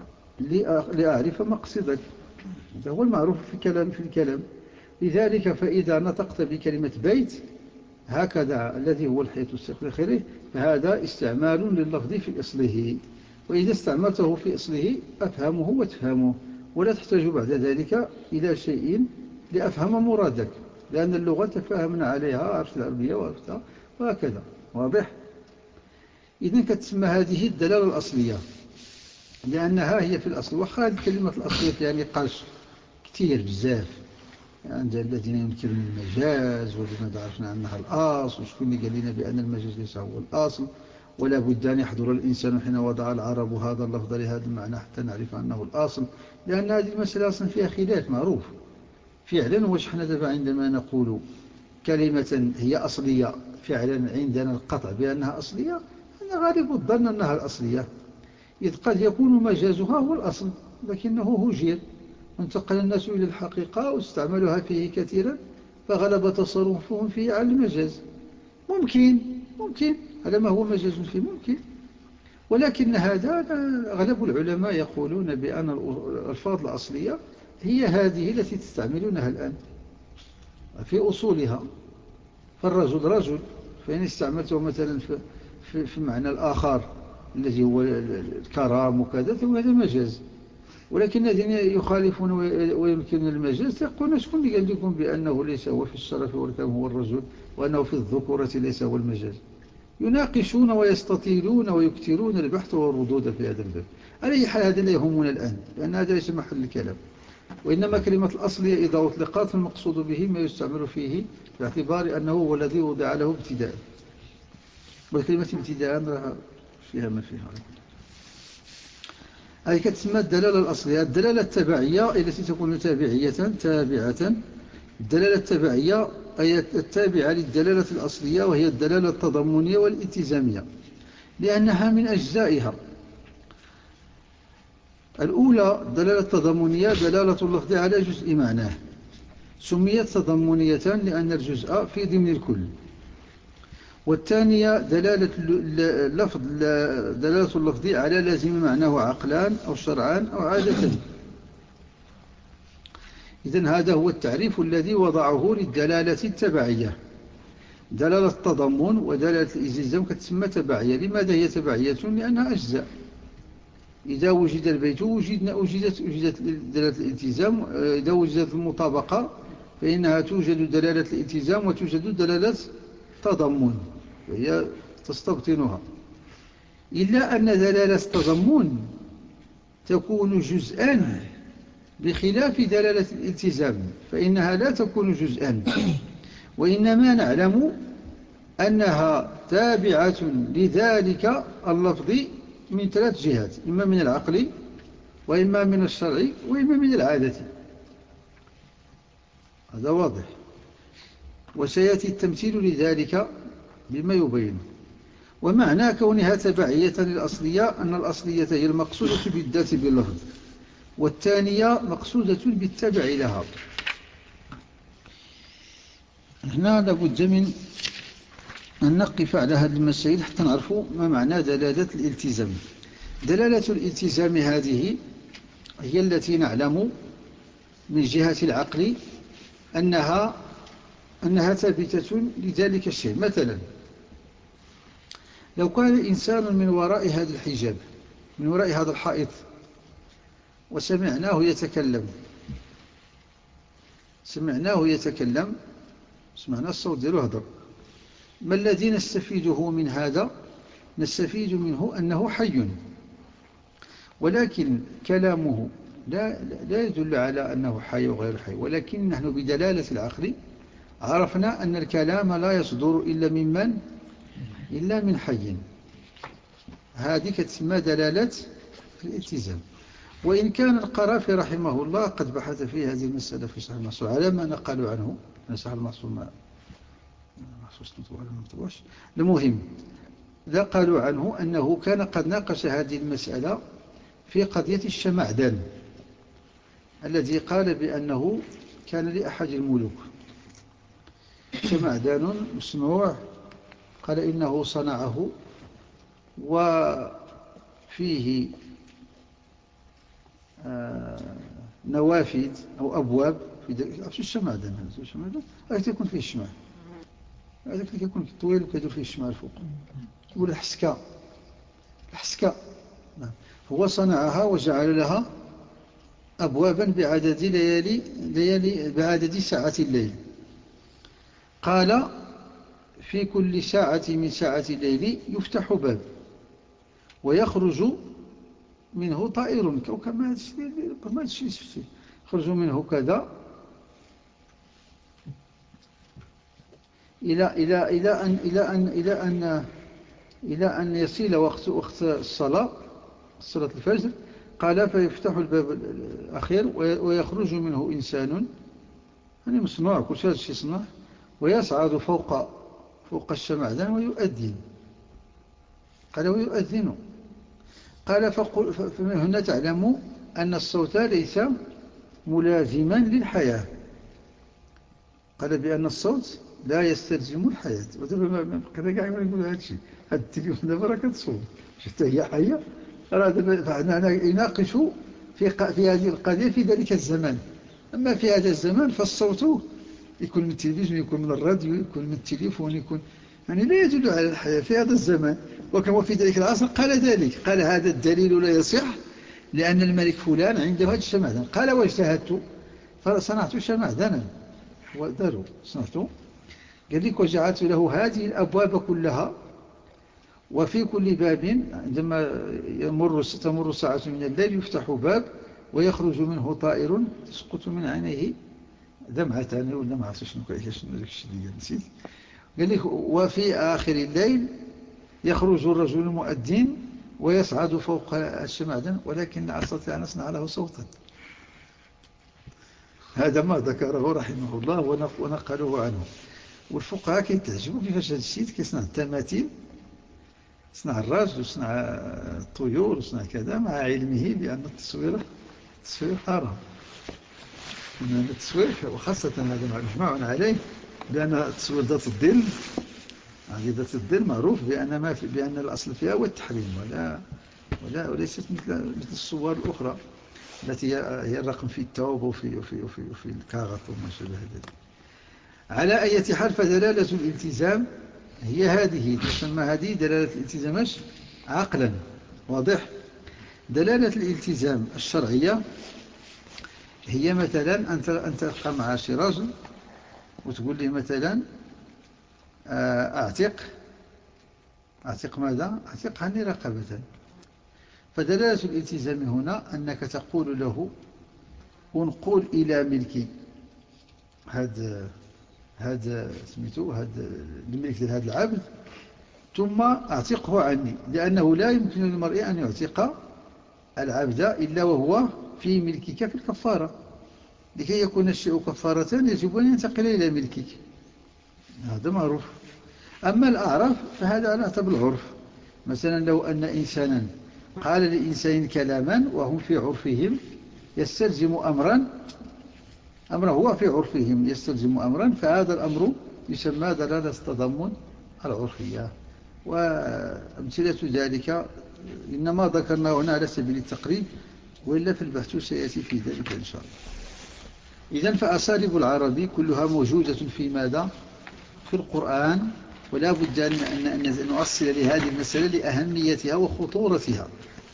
لأعرف مقصدك. هذا هو المعروف في الكلام في الكلام لذلك فإذا نطقت بكلمة بيت هكذا الذي هو الحيط السقف آخره، فهذا استعمال لللفظ في أصله، وإذا استعملته في أصله أفهمه وتفهمه، ولا تحتاج بعد ذلك إلى شيء لأفهم مرادك، لأن اللغة تفاهمنا عليها، عرفت العربية وعرفتها وهكذا. واضح؟ إذن كتسمى هذه الدلالة الأصلية لأنها هي في الأصل. وخا هذه الكلمة الأصلية يعني نقاش كثير بزاف عند الذين ينكرون المجاز، ولماذا عرفنا أنها الأصل، وشكون اللي قال لنا بأن المجاز ليس هو الأصل، ولا بد أن يحضر الإنسان حين وضع العرب هذا اللفظ لهذا المعنى حتى نعرف أنه الأصل، لأن هذه المسألة أصلا فيها خلاف معروف فعلا. واش حنا دابا عندما نقول كلمة هي أصلية فعلا عندنا القطع بأنها أصلية، أنا غالب الظن أنها الأصلية، إذ قد يكون مجازها هو الأصل لكنه هجير وانتقل الناس إلى الحقيقة واستعملوها فيه كثيرا فغلب تصرفهم فيه على المجاز. ممكن ممكن على ما هو مجاز فيه ممكن، ولكن هذا أغلب العلماء يقولون بأن الألفاظ الأصلية هي هذه التي تستعملونها الآن في أصولها. فالرجل رجل، فإن استعملته مثلا في, في, في المعنى الآخر الذي هو الكرام وكذا فهذا مجاز. ولكن الذين يخالفون ويمكن المجاز يقولون شكون اللي قال لكم بأنه ليس هو في الشرف والكرم هو الرجل، وأنه في الذكورة ليس هو المجاز. يناقشون ويستطيلون ويكثرون البحث والردود في هذا الباب. على أي حال هذا لا يهمنا الآن لأن هذا ليس محل الكلام، وإنما كلمة الأصلية إذا أطلقت المقصود به ما يستعمل فيه باعتبار أنه هو الذي وضع له ابتداء، والكلمة ابتداء راه فيها ما فيها. هذه كتسمى الدلالة الأصلية. الدلالة التبعية التي تكون تابعية تابعة. الدلالة التبعية أي التابعة للدلالة الأصلية، وهي الدلالة التضمنية والالتزامية لأنها من أجزائها. الأولى الدلالة التضمنية دلالة اللفظ على جزء معناه، سميت تضمنية لأن الجزء في ضمن الكل. والثانية دلالة اللفظ دلالة اللفظ على لازم معناه عقلان أو شرعان أو عادة. إذن هذا هو التعريف الذي وضعه للدلالة التبعية. دلالة التضمن ودلالة الالتزام كتسمى تبعية. لماذا هي تبعية؟ لأنها أجزاء. إذا وجد البيت وجدنا وجدت وجدت دلالة الالتزام. إذا وجدت المطابقة فإنها توجد دلالة الالتزام وتوجد دلالة تضمن، وهي تستبطنها. إلا أن دلالة التضمن تكون جزءا بخلاف دلالة الالتزام، فإنها لا تكون جزءا، وإنما نعلم أنها تابعة لذلك اللفظ من ثلاث جهات: إما من العقل، وإما من الشرع، وإما من العادة. هذا واضح، وسيأتي التمثيل لذلك بما يبين. ومعنى كونها تبعية للأصلية أن الأصلية هي المقصودة بالذات باللفظ، والثانية مقصودة بالتبع لها. هنا لابد من أن نقف على هذه المسائل حتى نعرف ما معنى دلالة الالتزام. دلالة الالتزام هذه هي التي نعلم من جهة العقل أنها أنها ثابتة لذلك الشيء. مثلا لو كان إنسان من وراء هذا الحجاب، من وراء هذا الحائط، وسمعناه يتكلم سمعناه يتكلم سمعنا الصوت ديالو هضر، ما الذي نستفيده من هذا؟ نستفيد منه أنه حي، ولكن كلامه لا, لا يدل على أنه حي وغير حي، ولكن نحن بدلالة العقل عرفنا أن الكلام لا يصدر إلا ممن إلا من حي. هذه تسمى دلالة الالتزام. وإن كان القرافي رحمه الله قد بحث في هذه المسألة في صحيح المعصوم على ما نقلوا عنه، صحيح المعصوم المهم لا قالوا عنه أنه كان قد ناقش هذه المسألة في قضية الشمعدان الذي قال بأنه كان لأحد الملوك شمعدان مصنوع، قال إنه صنعه وفيه آه نوافذ أو أبواب في الشمعدان. الشمعدان هذا يكون فيه الشمع، هذاك اللي يكون طويل وكيدور فيه الشمع الفوق، يقول الحسكة. الحسكة نعم. هو صنعها وجعل لها أبوابا بعدد ليالي, ليالي بعدد ساعات الليل. قال في كل ساعة من ساعات الليل يفتح باب ويخرج منه طائر كما ما يخرج منه كذا إلى إلى إلى أن إلى أن إلى أن إلى أن يصل وقت وقت الصلاة صلاة الفجر. قال فيفتح الباب الأخير ويخرج منه إنسان يعني مصنوع كل شيء يصنع، ويصعد فوق فوق الشمعدان ويؤذن. قال ويؤذن. قال فمن هنا تعلم أن الصوت ليس ملازما للحياة. قال بأن الصوت لا يستلزم الحياة. ودابا كذا كاع يقولوا هذا الشيء، هذا التليفون دابا راه كتصوت شفت هي حية. راه دابا يناقش في في هذه القضية في ذلك الزمان. أما في هذا الزمان فالصوت يكون من التلفزيون، يكون من الراديو، يكون من التليفون، يكون يعني لا يدل على الحياة في هذا الزمان. وكما في ذلك العصر قال ذلك، قال هذا الدليل لا يصح لأن الملك فلان عنده هذا الشمعدان. قال واجتهدت فصنعت شمعدانا وداروا صنعته. قال لك وجعلت له هذه الأبواب كلها، وفي كل باب عندما يمر تمر ساعة من الليل يفتح باب ويخرج منه طائر تسقط من عينيه دمعتان ولا ما عرفتش شنو شنو داك الشيء اللي نسيت. قال لك وفي آخر الليل يخرج الرجل المؤذن ويصعد فوق الشمعدان ولكن لا أستطيع أن أصنع له صوتا. هذا ما ذكره رحمه الله ونقله عنه. والفقهاء كيتعجبوا كيفاش هذا الشيء كيصنع التماثيل، صنع الراجل وصنع الطيور وصنع كذا مع علمه بأن التصوير التصوير حرام، أن التصوير وخاصة هذا مجمع عليه بأن التصوير ذات الظل هذه ذات الظل معروف بأن ما في بأن الأصل فيها هو التحريم ولا ولا وليست مثل مثل الصور الأخرى التي هي الرقم في التوبة وفي وفي وفي, وفي الكاغط وما شابه ذلك. على أي حال فدلالة الالتزام هي هذه، تسمى هذه دلالة الالتزام عقلا. واضح؟ دلالة الالتزام الشرعية هي مثلا أنت أن تلقى مع شي رجل وتقول لي مثلا أعتق أعتق ماذا؟ أعتق عني رقبة. فدلالة الالتزام هنا أنك تقول له انقل إلى ملكي هذا هذا سميتو هذا الملك لهذا العبد ثم أعتقه عني، لأنه لا يمكن للمرء أن يعتق العبد إلا وهو في ملكك في الكفارة. لكي يكون الشيء كفارة يجب أن ينتقل إلى ملكك، هذا معروف. أما الأعراف فهذا على حسب العرف. مثلا لو أن إنسانا قال لإنسان كلاما وهم في عرفهم يستلزم أمرا أمر هو في عرفهم يستلزم أمرا، فهذا الأمر يسمى دلالة التضمن العرفية. وأمثلة ذلك إنما ذكرنا هنا على سبيل التقريب وإلا في البحث سيأتي في ذلك إن شاء الله. إذن فأساليب العربي كلها موجودة في ماذا؟ في القرآن، ولا بد أن نؤصل لهذه المسألة لأهميتها وخطورتها.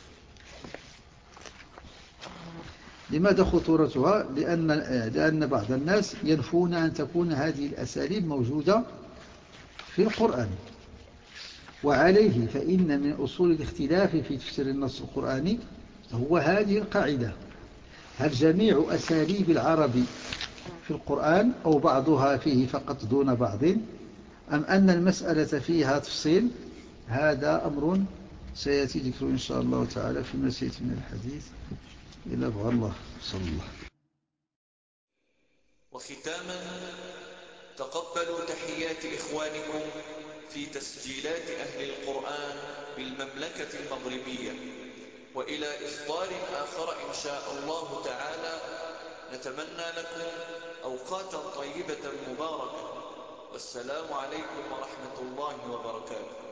لماذا خطورتها؟ لأن, لأن بعض الناس ينفون أن تكون هذه الأساليب موجودة في القرآن. وعليه فإن من أصول الاختلاف في تفسير النص القرآني هو هذه القاعدة: هل جميع أساليب العرب في القرآن أو بعضها فيه فقط دون بعض، أم أن المسألة فيها تفصيل؟ هذا أمر سيأتي ذكره إن شاء الله تعالى فيما سيأتي من الحديث إلى بغى الله صلى الله. وختاما، تقبلوا تحيات إخوانكم في تسجيلات أهل القرآن بالمملكة المغربية، وإلى إصدار آخر إن شاء الله تعالى. نتمنى لكم أوقاتا طيبة مباركة، والسلام عليكم ورحمة الله وبركاته.